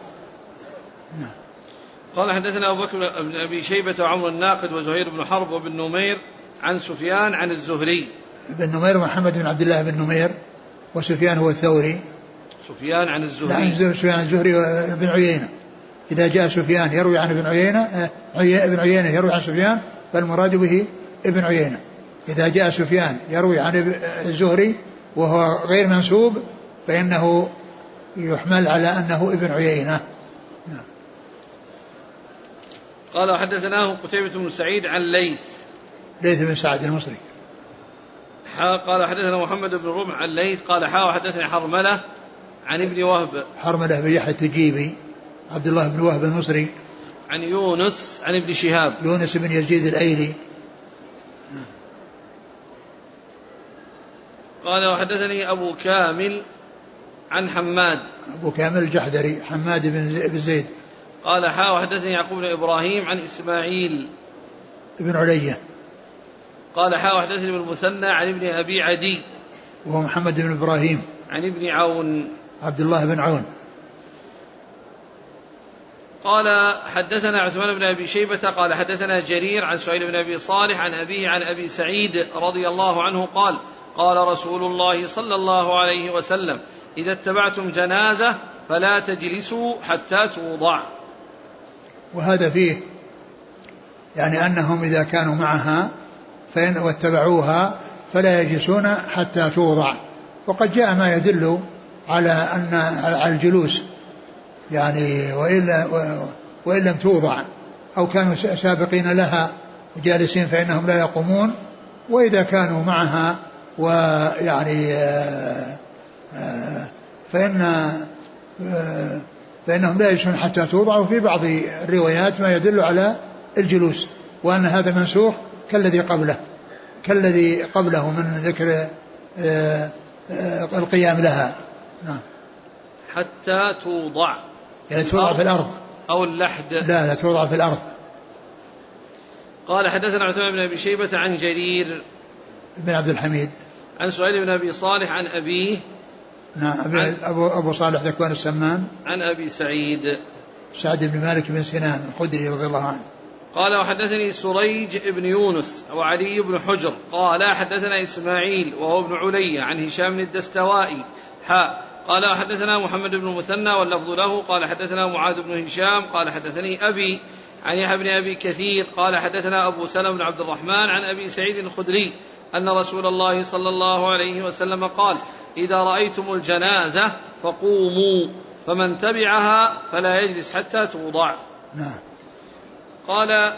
قال حدثنا أبو بكر بن أبي شيبة وعمر الناقد وزهير بن حرب وابن نمير عن سفيان عن الزهري. بن نمير محمد بن عبد الله بن نمير، وسفيان هو الثوري. سفيان عن الزهري. عن سفيان عن الزهري بن عيينة. إذا جاء سفيان يروي عن ابن عيينة، ابن عيينة يروي عن سفيان فالمراد به ابن عيينة. إذا جاء سفيان يروي عن الزهري وهو غير منسوب فإنه يحمل على أنه ابن عيينة. قال وحدثناه قتيبة بن سعيد عن ليث بن سعد المصري. قال حدثنا محمد بن رمح عن ليث قال وحدثني حرملة عن ابن وهب. حرملة بن يحيى التجيبي عبد الله بن وهب المصري. عن يونس عن ابن شهاب. يونس بن يزيد الأيلي. قال وحدثني أبو كامل عن حماد. أبو كامل الجحدري حماد بن زيد. قال وحدثني يعقوب بن إبراهيم عن إسماعيل بن علية. قال وحدثني ابن المثنى عن ابن أبي عدي وهو محمد بن إبراهيم عن ابن عون عبد الله بن عون. قال حدثنا عثمان بن أبي شيبة قال حدثنا جرير عن سهيل بن أبي صالح عن أبيه عن أبي سعيد رضي الله عنه قال قال رسول الله صلى الله عليه وسلم إذا اتبعتم جنازة فلا تجلسوا حتى توضع. وهذا فيه يعني أنهم إذا كانوا معها واتبعوها فلا يجلسون حتى توضع. وقد جاء ما يدل على الجلوس يعني وإن لم توضع أو كانوا سابقين لها وجالسين فإنهم لا يقومون. وإذا كانوا معها ويعني فإنهم لا يجلسون حتى توضع. وفي بعض الروايات ما يدل على الجلوس وأن هذا منسوخ كالذي قبله من ذكر القيام لها. نعم. حتى توضع يعني توضع في الأرض أو اللحد. لا توضع في الأرض. قال حدثنا عثمان بن أبي شيبة عن جرير بن عبد الحميد عن سهيل بن أبي صالح عن أبيه. نعم. أبو صالح ذكوان السمان عن أبي سعيد بن مالك بن سنان الخدري رضي الله عنه. قال وحدثني سريج بن يونس وعلي بن حجر قال حدثنا إسماعيل وهو ابن علي عن هشام بن الدستوائي قال وحدثنا محمد بن المثنى واللفظ له قال حدثنا معاذ بن هشام قال حدثني أبي عن يحيى بن أبي كثير قال حدثنا أبو سلمة بن عبد الرحمن عن أبي سعيد الخدري أن رسول الله صلى الله عليه وسلم قال إذا رأيتم الجنازة فقوموا فمن تبعها فلا يجلس حتى توضع. نعم. قال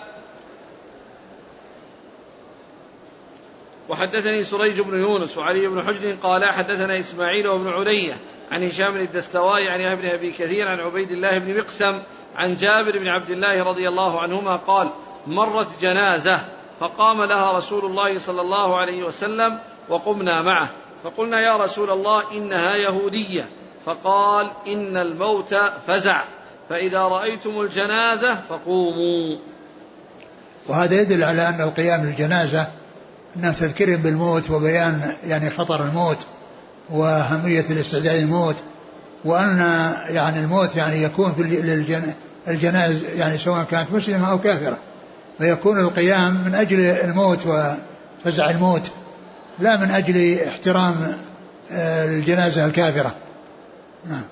وحدثني سريج بن يونس وعلي بن حجر قال حدثنا إسماعيل وابن علية عن هشام بن الدستوائي عن يحيى بن أبي كثير عن عبيد الله بن مقسم عن جابر بن عبد الله رضي الله عنهما قال مرت جنازة فقام لها رسول الله صلى الله عليه وسلم وقمنا معه فقلنا يا رسول الله إنها يهودية فقال إن الموت فزع فإذا رأيتم الجنازة فقوموا. وهذا يدل على أن القيام للجنازة أنه تذكير بالموت وبيان يعني خطر الموت وأهمية الاستعداد للموت وأن يعني الموت يعني يكون في الجنائز يعني سواء كانت مسلمة أو كافرة فيكون القيام من أجل الموت وفزع الموت لا من أجل احترام الجنازة الكافرة. نعم.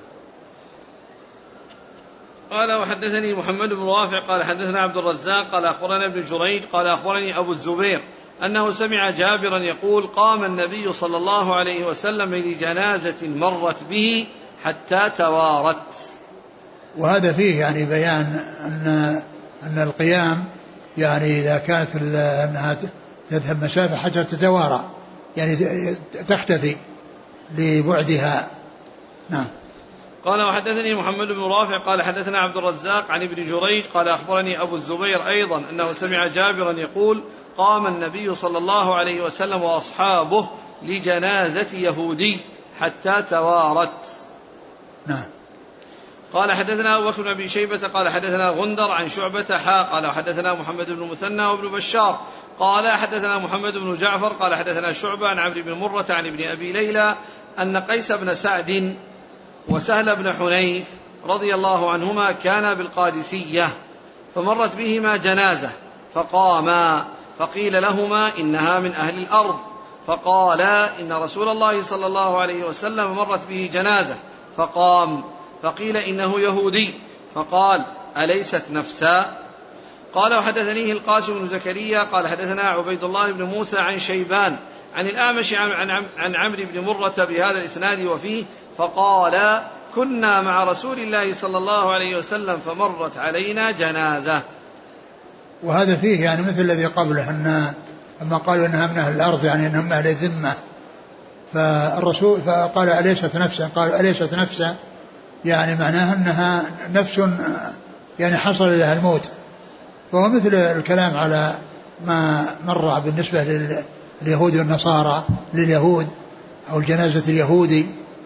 قال وحدثني محمد بن رافع قال حدثنا عبد الرزاق قال أخبرنا ابن جريج قال أخبرني أبو الزبير أنه سمع جابرا يقول قام النبي صلى الله عليه وسلم لجنازة مرت به حتى توارت. وهذا فيه يعني بيان أن القيام يعني إذا كانت أنها تذهب مسافة حتى تتوارى يعني تختفي لبعدها. نعم. قال وحدثني محمد بن رافع قال حدثنا عبد الرزاق عن ابن جريج قال أخبرني أبو الزبير أيضا أنه سمع جابرا يقول قام النبي صلى الله عليه وسلم وأصحابه لجنازة يهودي حتى توارت. نعم. قال حدثنا أبو بكر بن أبي شيبة قال حدثنا غندر عن شعبة قال حدثنا محمد بن المثنى وابن بشار قال حدثنا محمد بن جعفر قال حدثنا شعبة عن عمرو بن مرة عن ابن أبي ليلى أن قيس بن سعد وسهل بن حنيف رضي الله عنهما كانا بالقادسية فمرت بهما جنازة فقاما فقيل لهما إنها من أهل الأرض فقالا إن رسول الله صلى الله عليه وسلم مرت به جنازة فقام، فقيل إنه يهودي، فقال: أليست نفسا؟ قال: وحدثنيه القاسم بن زكريا قال حدثنا عبيد الله بن موسى عن شيبان عن الأعمش عن عمرو بن مرة بهذا الإسناد وفيه: فقال: كنا مع رسول الله صلى الله عليه وسلم فمرت علينا جنازة. وهذا فيه يعني مثل الذي قبله، أن لما قالوا إنها من أهل الأرض يعني إنهم من أهل الذمة، فالرسول فقال: أليست نفسا؟ قالوا: أليست نفسا يعني معناها أنها نفس يعني حصل لها الموت. فهو مثل الكلام على ما مر بالنسبة لليهود والنصارى لليهود أو الجنازة اليهودي،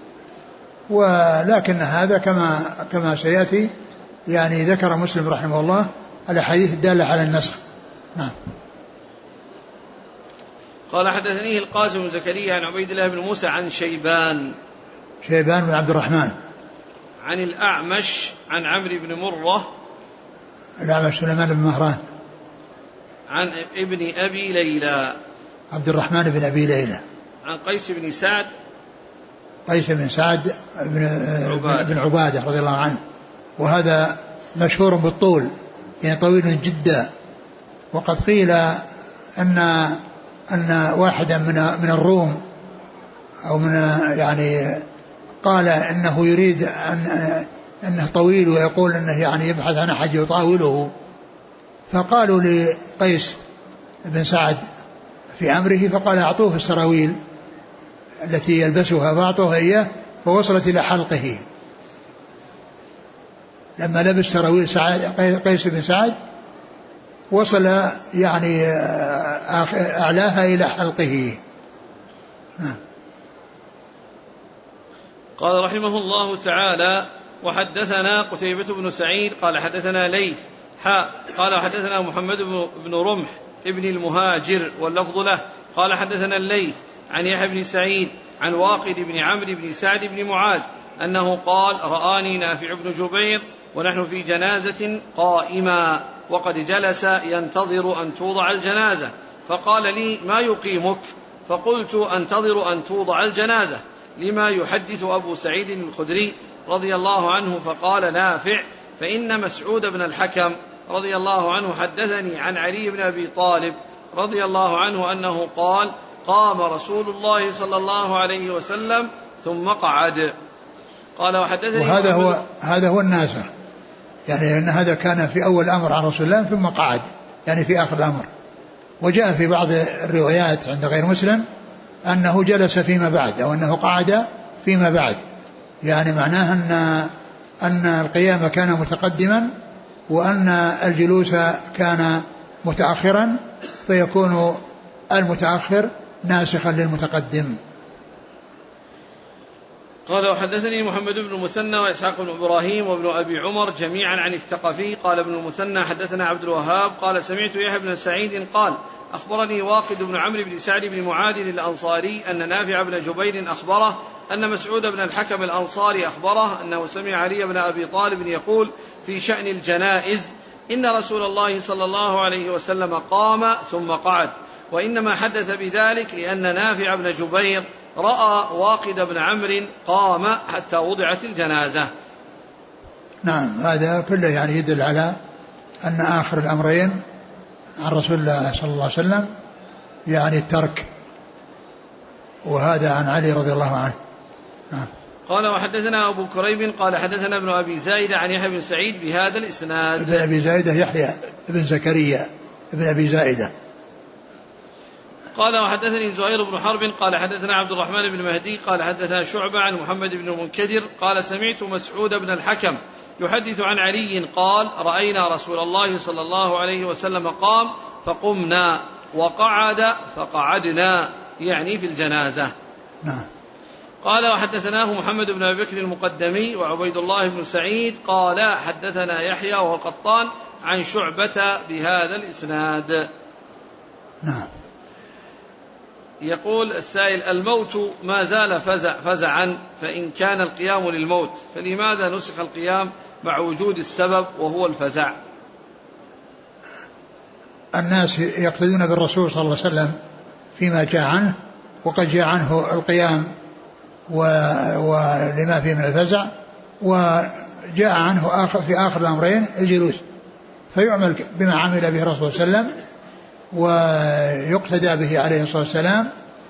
ولكن هذا كما سيأتي يعني ذكر مسلم رحمه الله الأحاديث الدالة على النسخ. نعم. قال: حدثنيه القاسم بن زكريا عن عبيد الله بن موسى عن شيبان بن عبد الرحمن عن الأعمش عن عمرو بن مرة الأعمش سليمان بن مهران عن ابن أبي ليلى عبد الرحمن بن أبي ليلى عن قيس بن سعد بن عبادة رضي الله عنه، وهذا مشهور بالطول يعني طويل جدا. وقد قيل أن واحدا من الروم أو من يعني قال إنه يريد أنه طويل ويقول أنه يعني يبحث عن أحد يطاوله، فقالوا لقيس بن سعد في أمره فقال: أعطوه السراويل التي يلبسها، فأعطوها إياه فوصلت إلى حلقه. لما لبس سراويل قيس بن سعد وصل يعني أعلاها إلى حلقه. قال رحمه الله تعالى: وحدثنا قتيبة بن سعيد قال حدثنا ليث قال حدثنا محمد بن رمح ابن المهاجر واللفظ له قال حدثنا الليث عن يحيى بن سعيد عن واقد بن عمرو بن سعد بن معاذ أنه قال: رآني نافع بن جبير ونحن في جنازة قائما وقد جلس ينتظر أن توضع الجنازة، فقال لي: ما يقيمك؟ فقلت: أنتظر أن توضع الجنازة، لما يحدث أبو سعيد الخدري رضي الله عنه. فقال نافع: فإن مسعود بن الحكم رضي الله عنه حدثني عن علي بن أبي طالب رضي الله عنه أنه قال: قام رسول الله صلى الله عليه وسلم ثم قعد. قال: وحدثني هذا هو الناسخ، يعني أن هذا كان في أول الأمر عن رسول الله ثم قعد يعني في آخر الأمر. وجاء في بعض الروايات عند غير مسلم أنه جلس فيما بعد أو أنه قعد فيما بعد، يعني معناه أن القيام كان متقدما وأن الجلوس كان متأخرا، فيكون المتأخر ناسخا للمتقدم. قال: وحدثني محمد بن المثنى وإسحاق بن إبراهيم وابن أبي عمر جميعا عن الثقفي قال ابن المثنى حدثنا عبد الوهاب قال: سمعت يحيى بن سعيد قال: أخبرني واقد بن عمرو بن سعد بن معاذ الأنصاري أن نافع بن جبير أخبره أن مسعود بن الحكم الأنصاري أخبره أنه سمع علي بن أبي طالب يقول في شأن الجنائز: إن رسول الله صلى الله عليه وسلم قام ثم قعد، وإنما حدث بذلك لأن نافع بن جبير رأى واقد بن عمرو قام حتى وضعت الجنازة. نعم، هذا كله يعني يدل على أن آخر الأمرين عن رسول الله صلى الله عليه وسلم يعني الترك، وهذا عن علي رضي الله عنه. نعم. قال: وحدثنا أبو كريب قال حدثنا ابن أبي زايدة عن يحيى بن سعيد بهذا الإسناد. ابن أبي زايدة يحيى ابن زكريا ابن أبي زايدة. قال: وحدثني زهير بن حرب قال حدثنا عبد الرحمن بن مهدي قال حدثنا شعبة عن محمد بن المنكدر قال: سمعت مسعود بن الحكم يحدث عن علي قال: رأينا رسول الله صلى الله عليه وسلم قام فقمنا وقعد فقعدنا، يعني في الجنازة. نعم. قال: وحدثناه محمد بن أبي بكر المقدمي وعبيد الله بن سعيد قال حدثنا يحيى وهو القطان عن شعبة بهذا الإسناد. نعم. يقول السائل: الموت ما زال فزعا، فإن كان القيام للموت فلماذا نسخ القيام مع وجود السبب وهو الفزع؟ الناس يقتدون بالرسول صلى الله عليه وسلم فيما جاء عنه، وقد جاء عنه القيام ولما فيه من الفزع، وجاء عنه في آخر الأمرين الجلوس، فيعمل بما عمل به الرسول صلى الله عليه وسلم ويقتدى به عليه الصلاة والسلام،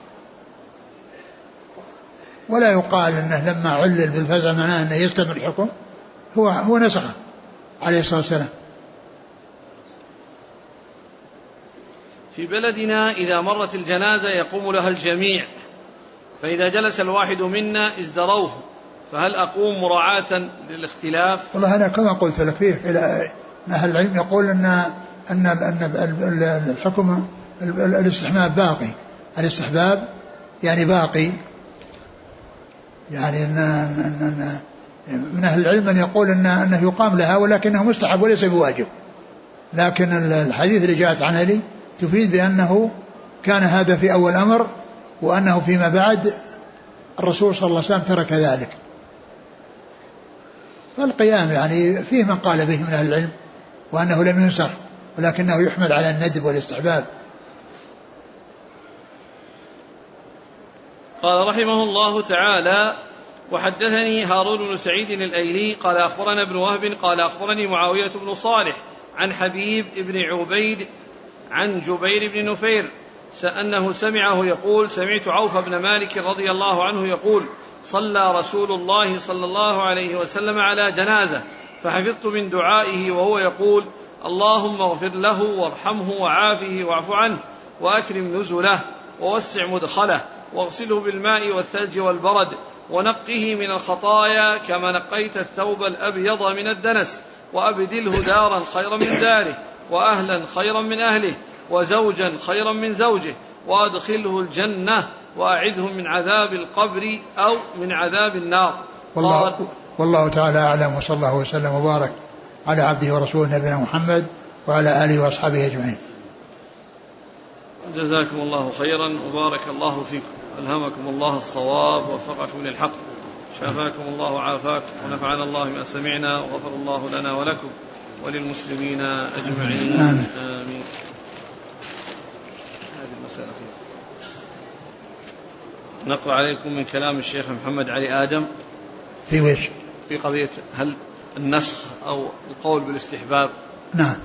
ولا يقال أنه لما علل بالفزع معناه أنه يستمر الحكم، هو نسخه عليه الصلاة والسلام. في بلدنا إذا مرت الجنازة يقوم لها الجميع، فإذا جلس الواحد منا ازدروه، فهل أقوم مراعاة للاختلاف؟ والله أنا كما قلت لك فيه أهل العلم يقول أن الحكم الاستحباب باقي، الاستحباب يعني باقي، يعني أن من أهل العلم من يقول أنه يقام لها ولكنه مستحب وليس بواجب، لكن الحديث اللي جاءت عن علي تفيد بأنه كان هذا في أول أمر، وأنه فيما بعد الرسول صلى الله عليه وسلم ترك ذلك. فالقيام يعني فيه من قال به من أهل العلم وأنه لم ينسخ، ولكنه يحمل على الندب والاستحباب. قال رحمه الله تعالى: وحدثني هارون بن سعيد الأيلي قال أخبرنا ابن وهب قال أخبرني معاوية بن صالح عن حبيب بن عبيد عن جبير بن نفير أنه سمعه يقول: سمعت عوف بن مالك رضي الله عنه يقول: صلى رسول الله صلى الله عليه وسلم على جنازة، فحفظت من دعائه وهو يقول: اللهم اغفر له وارحمه وعافه واعف عنه وأكرم نزله ووسع مدخله واغسله بالماء والثلج والبرد ونقه من الخطايا كما نقيت الثوب الأبيض من الدنس، وأبدله دارا خيرا من داره وأهلا خيرا من أهله وزوجا خيرا من زوجه، وأدخله الجنة وأعذه من عذاب القبر أو من عذاب النار. والله تعالى أعلم، وصلى الله وسلم وبارك على عبده ورسوله نبينا محمد وعلى آله وأصحابه أجمعين. جزاكم الله خيرا وبارك الله فيكم، ألهمكم الله الصواب ووفقكم للحق، شافاكم الله وعافاكم، ونفعنا الله ما سمعنا، وغفر الله لنا ولكم وللمسلمين أجمعين. آمين. هذه المسألة نقرأ عليكم من كلام الشيخ محمد علي آدم في ويش في قضية هل النسخ أو القول بالاستحباب. نعم.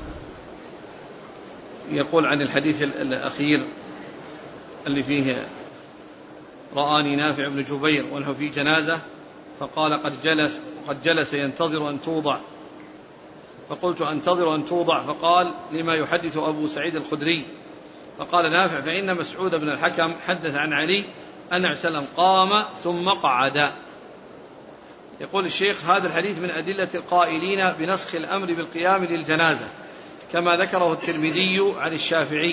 يقول عن الحديث الأخير اللي فيه رآني نافع بن جبير ونحن في جنازة فقال قد جلس ينتظر أن توضع، فقلت أنتظر أن توضع، فقال: لما يحدث أبو سعيد الخدري. فقال نافع: فإن مسعود بن الحكم حدث عن علي أن عليه وسلم قام ثم قعد. يقول الشيخ: هذا الحديث من أدلة القائلين بنسخ الأمر بالقيام للجنازة كما ذكره الترمذي عن الشافعي،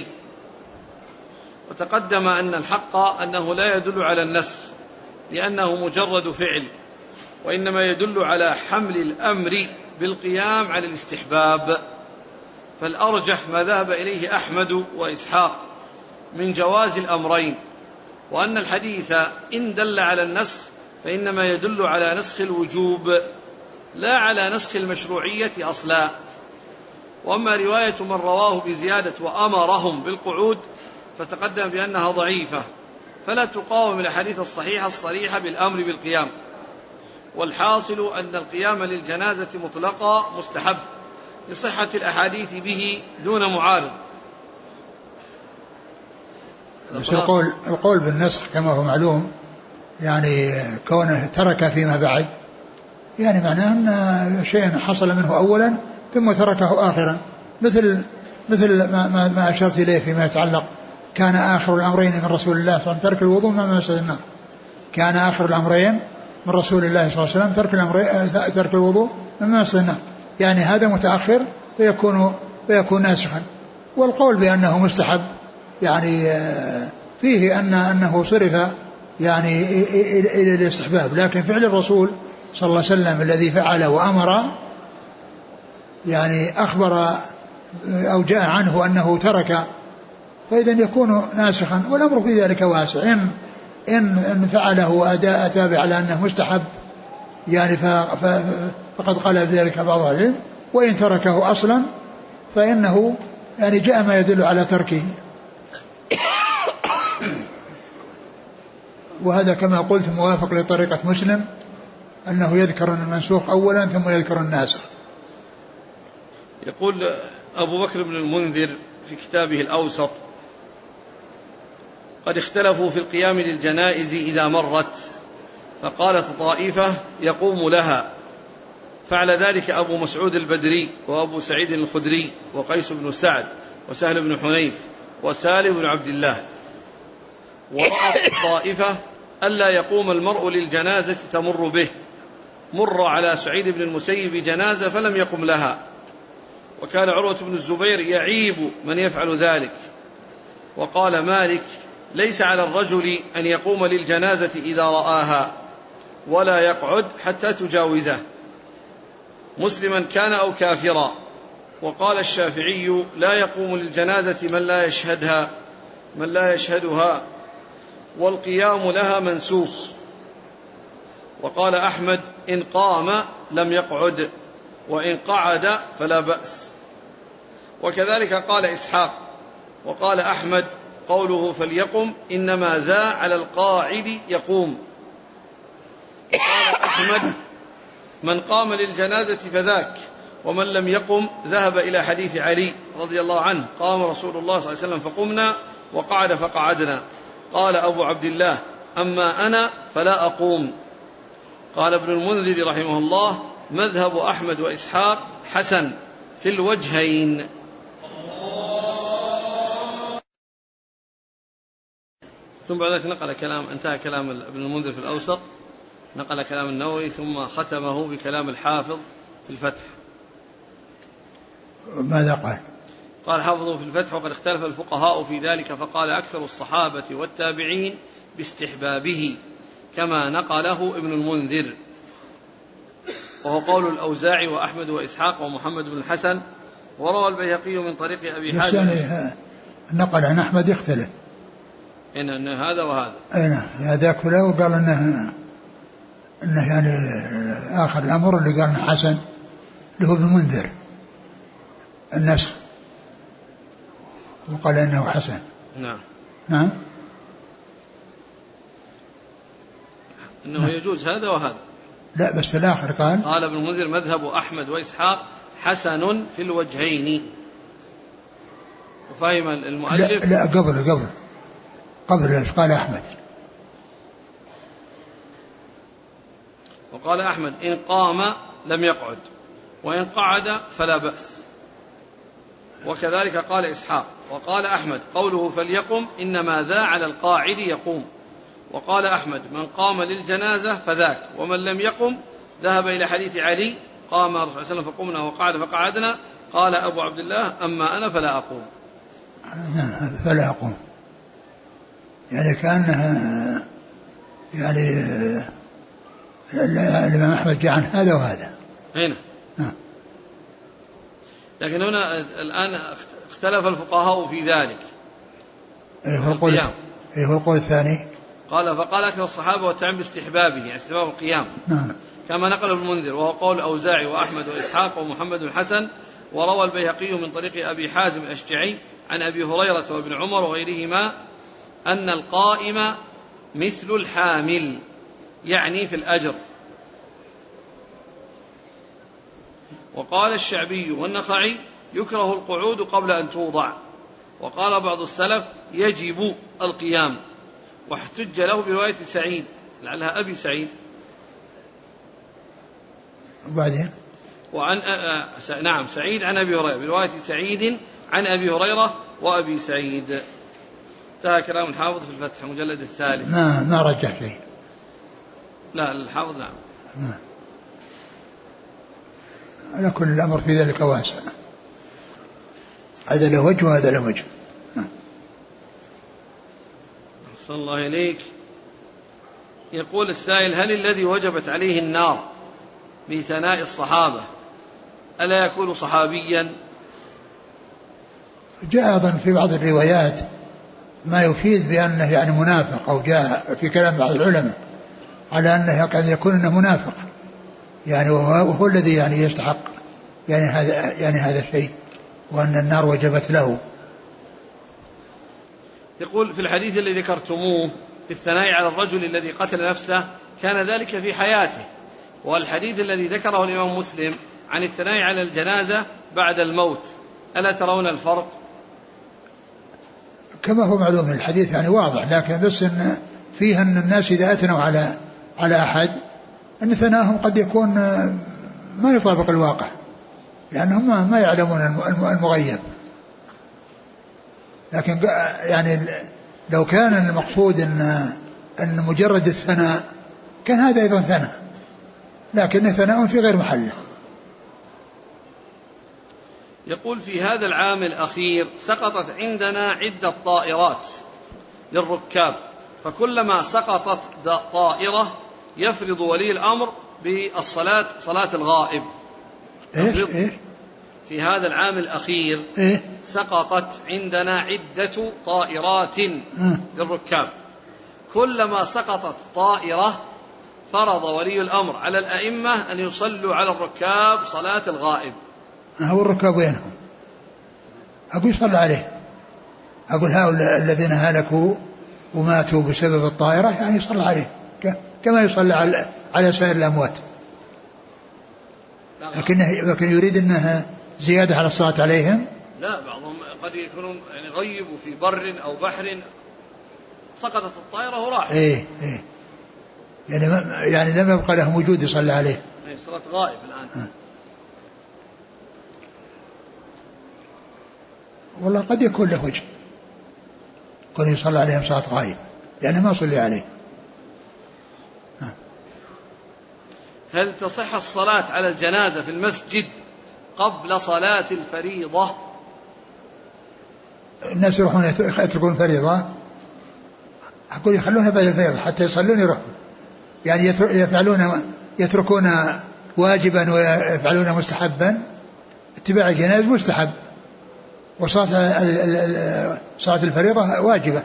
وتقدم أن الحق أنه لا يدل على النسخ لأنه مجرد فعل، وإنما يدل على حمل الأمر بالقيام على الاستحباب. فالأرجح ما ذهب إليه أحمد وإسحاق من جواز الأمرين، وأن الحديث إن دل على النسخ فإنما يدل على نسخ الوجوب لا على نسخ المشروعية أصلا. وأما رواية من رواه بزيادة وأمرهم بالقعود فتقدم بأنها ضعيفة، فلا تقاوم الأحاديث الصحيحة الصريحة بالأمر بالقيام. والحاصل أن القيام للجنازة مطلقا مستحب لصحة الأحاديث به دون معارض. بس القول بالنسخ كما هو معلوم يعني كونه ترك فيما بعد يعني معناه أن شيء حصل منه أولا ثم تركه آخرا، مثل ما أشرت إليه فيما يتعلق كان آخر الأمرين من رسول الله صلى الله عليه وسلم ترك الوضوء مما مسد النار. كان آخر الأمرين من رسول الله صلى الله عليه وسلم ترك الوضوء مما مسد النار، يعني هذا متأخر فيكون ناسخا. والقول بأنه مستحب يعني فيه أنه صرف يعني إلى الاستحباب، لكن فعل الرسول صلى الله عليه وسلم الذي فعل وأمر يعني أخبر أو جاء عنه أنه ترك، فإذا يكون ناسخا. والأمر في ذلك واسع، إن فعله وأداء تابع على أنه مستحب يعني فقد قال بذلك بعض العلم، وإن تركه أصلا فإنه يعني جاء ما يدل على تركه. وهذا كما قلت موافق لطريقة مسلم، أنه يذكر المنسوخ أولا ثم يذكر الناسخ. يقول أبو بكر بن المنذر في كتابه الأوسط: قد اختلفوا في القيام للجنائز إذا مرت، فقالت طائفة يقوم لها، فعل ذلك أبو مسعود البدري وأبو سعيد الخدري وقيس بن سعد وسهل بن حنيف وسالم بن عبد الله. ورأت الطائفة ألا يقوم المرء للجنازة تمر به، مر على سعيد بن المسيب جنازة فلم يقم لها، وكان عروة بن الزبير يعيب من يفعل ذلك. وقال مالك: ليس على الرجل أن يقوم للجنازة إذا رآها، ولا يقعد حتى تجاوزه، مسلما كان أو كافرا. وقال الشافعي: لا يقوم للجنازة من لا يشهدها، والقيام لها منسوخ. وقال أحمد: إن قام لم يقعد، وإن قعد فلا بأس. وكذلك قال إسحاق. وقال أحمد: قوله فليقم إنما ذا على القاعد يقوم. وقال أحمد: من قام للجنازة فذاك، ومن لم يقم ذهب إلى حديث علي رضي الله عنه: قام رسول الله صلى الله عليه وسلم فقمنا، وقعد فقعدنا. قال أبو عبد الله: أما أنا فلا أقوم. قال ابن المنذر رحمه الله: مذهب أحمد وإسحاق حسن في الوجهين. ثم بعد ذلك انتهى كلام ابن المنذر في الأوسط، نقل كلام النووي ثم ختمه بكلام الحافظ في الفتح. ماذا قال؟ قال حافظه في الفتح: وقد اختلف الفقهاء في ذلك، فقال أكثر الصحابة والتابعين باستحبابه، كما نقله ابن المنذر، وهو قول الأوزاعي وأحمد وإسحاق ومحمد بن الحسن. وروى البيهقي من طريق أبي حازم. نقل عن أحمد يختلف إن هذا وهذا، هذاك له، وقال إنه يعني آخر الأمر اللي قال إنه حسن له ابن المنذر النسخ، وقال إنه حسن. نعم إنه يجوز هذا وهذا. لا، بس في الآخر قال ابن المنذر: مذهب أحمد وإسحاق حسن في الوجهين. وفهم المؤلف. لا قبل ايش قال أحمد؟ وقال أحمد: إن قام لم يقعد، وإن قعد فلا بأس. وكذلك قال إسحاق. وقال أحمد: قوله فليقم إنما ذا على القاعد يقوم. وقال أحمد: من قام للجنازة فذاك، ومن لم يقم ذهب إلى حديث علي: قام الرسول صلى الله عليه وسلم فقمنا وقعد فقعدنا. قال أبو عبد الله: أما أنا فلا أقوم. فلا أقوم، يعني كأنها يعني الإمام أحمد جاء عن هذا وهذا هنا. لكن هنا الآن اختلف الفقهاء في ذلك. هو القول الثاني. فقال أكثر الصحابة والتابعين باستحبابه، يعني استحباب القيام، كما نقل ابن المنذر، وهو قول الأوزاعي وأحمد وإسحاق ومحمد بن الحسن. وروى البيهقي من طريق أبي حازم الأشجعي عن أبي هريرة وابن عمر وغيرهما أن القائم مثل الحامل، يعني في الأجر. وقال الشعبي والنخعي: يكره القعود قبل أن توضع. وقال بعض السلف: يجب القيام. واحتج له برواية سعيد، لعلها أبي سعيد، وبعدين نعم سعيد عن أبي هريرة، برواية سعيد عن أبي هريرة وأبي سعيد. انتهى كلام الحافظ في الفتح المجلد الثالث. ما رجح شيء. لا الحافظ نعم. على كل الأمر في ذلك واسع، هذا له وجه وهذا له وجه. صلى الله إليك. يقول السائل: هل الذي وجبت عليه النار بثناء الصحابة ألا يكون صحابيا؟ جاء أيضا في بعض الروايات ما يفيد بأنه يعني منافق، أو جاء في كلام بعض العلماء على أنه قد يكون أنه منافق، يعني وهو الذي يعني يستحق يعني هذا الشيء، وأن النار وجبت له. يقول: في الحديث الذي ذكرتموه في الثناء على الرجل الذي قتل نفسه كان ذلك في حياته، والحديث الذي ذكره الإمام مسلم عن الثناء على الجنازة بعد الموت، ألا ترون الفرق؟ كما هو معلوم الحديث يعني واضح، لكن بس إن فيها أن الناس إذا أثنوا على أحد أن ثناهم قد يكون ما يطابق الواقع، لأنهم ما يعلمون المغيب. لكن يعني لو كان المقصود أن مجرد الثناء كان هذا أيضا ثناء، لكن ثناء في غير محله. يقول في هذا العام الأخير سقطت عندنا عدة طائرات للركاب، فكلما سقطت طائرة يفرض ولي الأمر بالصلاة صلاة الغائب. إيه؟ في هذا العام الأخير سقطت عندنا عدة طائرات للركاب، كلما سقطت طائرة فرض ولي الأمر على الأئمة أن يصلوا على الركاب صلاة الغائب. هو الركاب وينهم؟ أقول يصلى عليه، أقول هؤلاء الذين هلكوا وماتوا بسبب الطائرة يعني يصلى عليه كما يصلى على سائر الأموات، لكن يريد أنها زيادة على الصلاة عليهم. لا، بعضهم قد يكونون يعني غيبوا في بر أو بحر سقطت الطائرة وراح. يعني لم يبقى لهم وجود يصلى عليه. صلاة غائب الآن. والله قد يكون له وجه كون يصلى عليهم صلاة غائب، يعني ما صلي عليه. هل تصح الصلاة على الجنازة في المسجد قبل صلاة الفريضة؟ الناس يروحون يتركون الفريضة، أقول يخلونها بعد الفريضة حتى يصلون يروحون، يعني يتركون واجبا ويفعلون مستحبا. اتباع الجنازة مستحب، وصلاة الفريضة واجبة،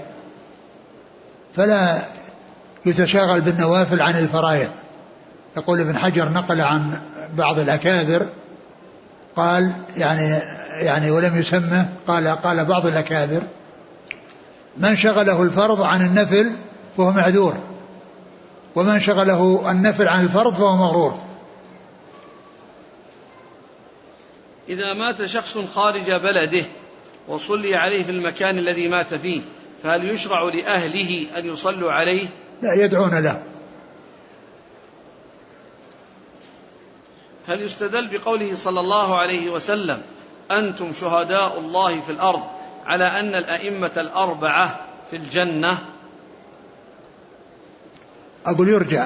فلا يتشاغل بالنوافل عن الفرائض. يقول ابن حجر نقل عن بعض الأكابر قال يعني ولم يسمه، قال بعض الأكابر من شغله الفرض عن النفل فهو معذور، ومن شغله النفل عن الفرض فهو مغرور. إذا مات شخص خارج بلده وصلي عليه في المكان الذي مات فيه، فهل يشرع لأهله أن يصلوا عليه؟ لا، يدعون له. هل يستدل بقوله صلى الله عليه وسلم أنتم شهداء الله في الأرض على أن الأئمة الأربعة في الجنة؟ أقول يرجع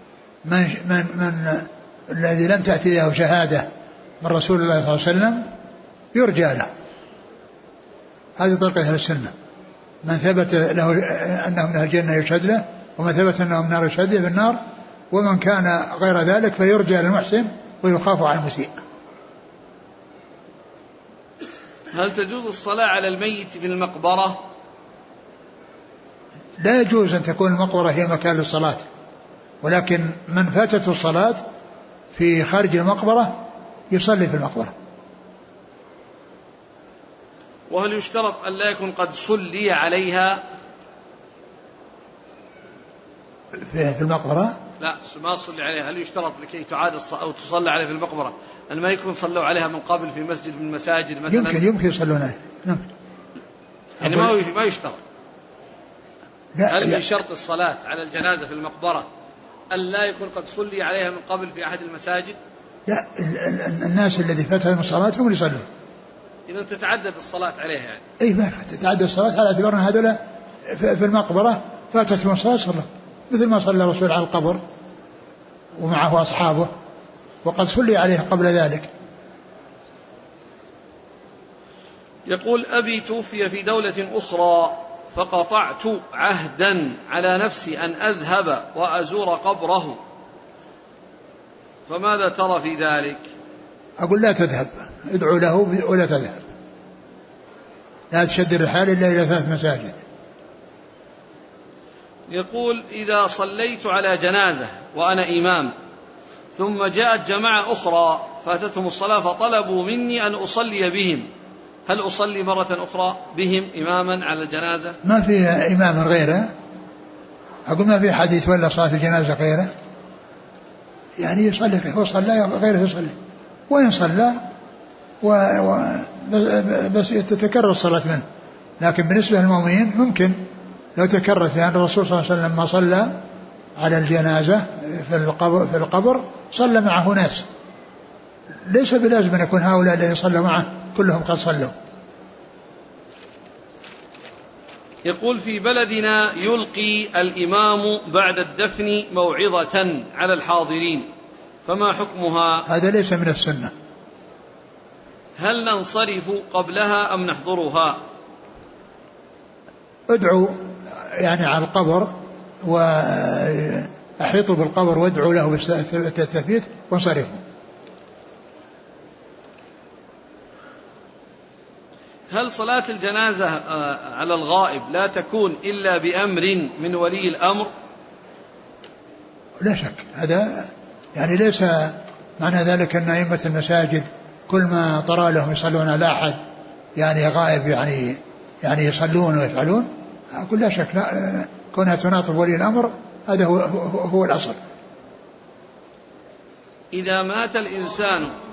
من الذي لم تأتي له شهادة من رسول الله صلى الله عليه وسلم يرجع له. هذه طريقة أهل السنة، من ثبت له أنه من أهل الجنة يشهد له، ومن ثبت أنه من النار يشهد له بالنار، ومن كان غير ذلك فيرجع للمحسن ويخاف على المسيء. هل تجوز الصلاة على الميت في المقبرة؟ لا يجوز أن تكون المقبرة هي مكان للصلاة، ولكن من فاتته الصلاة في خارج المقبرة يصلي في المقبرة. وهل يشترط أن لا يكون قد صلي عليها في المقبرة؟ لا، ما صلي عليها. هل يشترط لكي تعاد أو تصلى عليها في المقبرة أن ما يكون صلوا عليها من قبل في مسجد من المساجد مثلا؟ يمكن يصلون عليها. نعم. يعني ما يشترط. هل من شرط الصلاة على الجنازة في المقبرة أن لا يكون قد صلي عليها من قبل في أحد المساجد؟ لا، الناس الذي فاتهم الصلاة هم اللي يصلون. إذا تتعدد الصلاة عليها يعني. أي ما تتعدد الصلاة على اعتبار أن هذول في المقبرة فاتتهم الصلاة صلى، مثل ما صلى الرسول على القبر ومعه أصحابه وقد صلي عليه قبل ذلك. يقول أبي توفي في دولة أخرى فقطعت عهدا على نفسي أن أذهب وأزور قبره، فماذا ترى في ذلك؟ أقول لا تذهب، ادعو له ولا تذهب، لا تشد الرحال إلا إلى 3 مساجد. يقول إذا صليت على جنازة وأنا إمام ثم جاءت جماعة أخرى فاتتهم الصلاة فطلبوا مني أن أصلي بهم، هل أصلي مرة أخرى بهم إماما على الجنازة؟ ما فيها إمام غيره، أقول ما في حديث ولا صلاة الجنازة غيره، يعني يصلي فيه، هو صلى غيره يصلي، وإن صلى بس تتكرر الصلاة منه. لكن بالنسبة للمؤمنين ممكن لو تكررت، لأن الرسول صلى الله عليه وسلم لما صلى على الجنازة في القبر صلى معه ناس، ليس بلازم أن يكون هؤلاء الذين صلوا معه كلهم قد صلوا. يقول في بلدنا يلقي الإمام بعد الدفن موعظة على الحاضرين، فما حكمها؟ هذا ليس من السنة. هل ننصرف قبلها أم نحضرها؟ ادعوا يعني على القبر وأحيطوا بالقبر وادعوا له بالتثبيت وانصرفوا. هل صلاة الجنازة على الغائب لا تكون إلا بأمر من ولي الأمر؟ لا شك هذا، يعني ليس معنى ذلك أن أئمة المساجد كل ما طرى لهم يصلون على أحد يعني غائب يعني يصلون ويفعلون، أقول لا شك، لا كونها تناطب ولي الأمر هذا هو الأصل. إذا مات الإنسان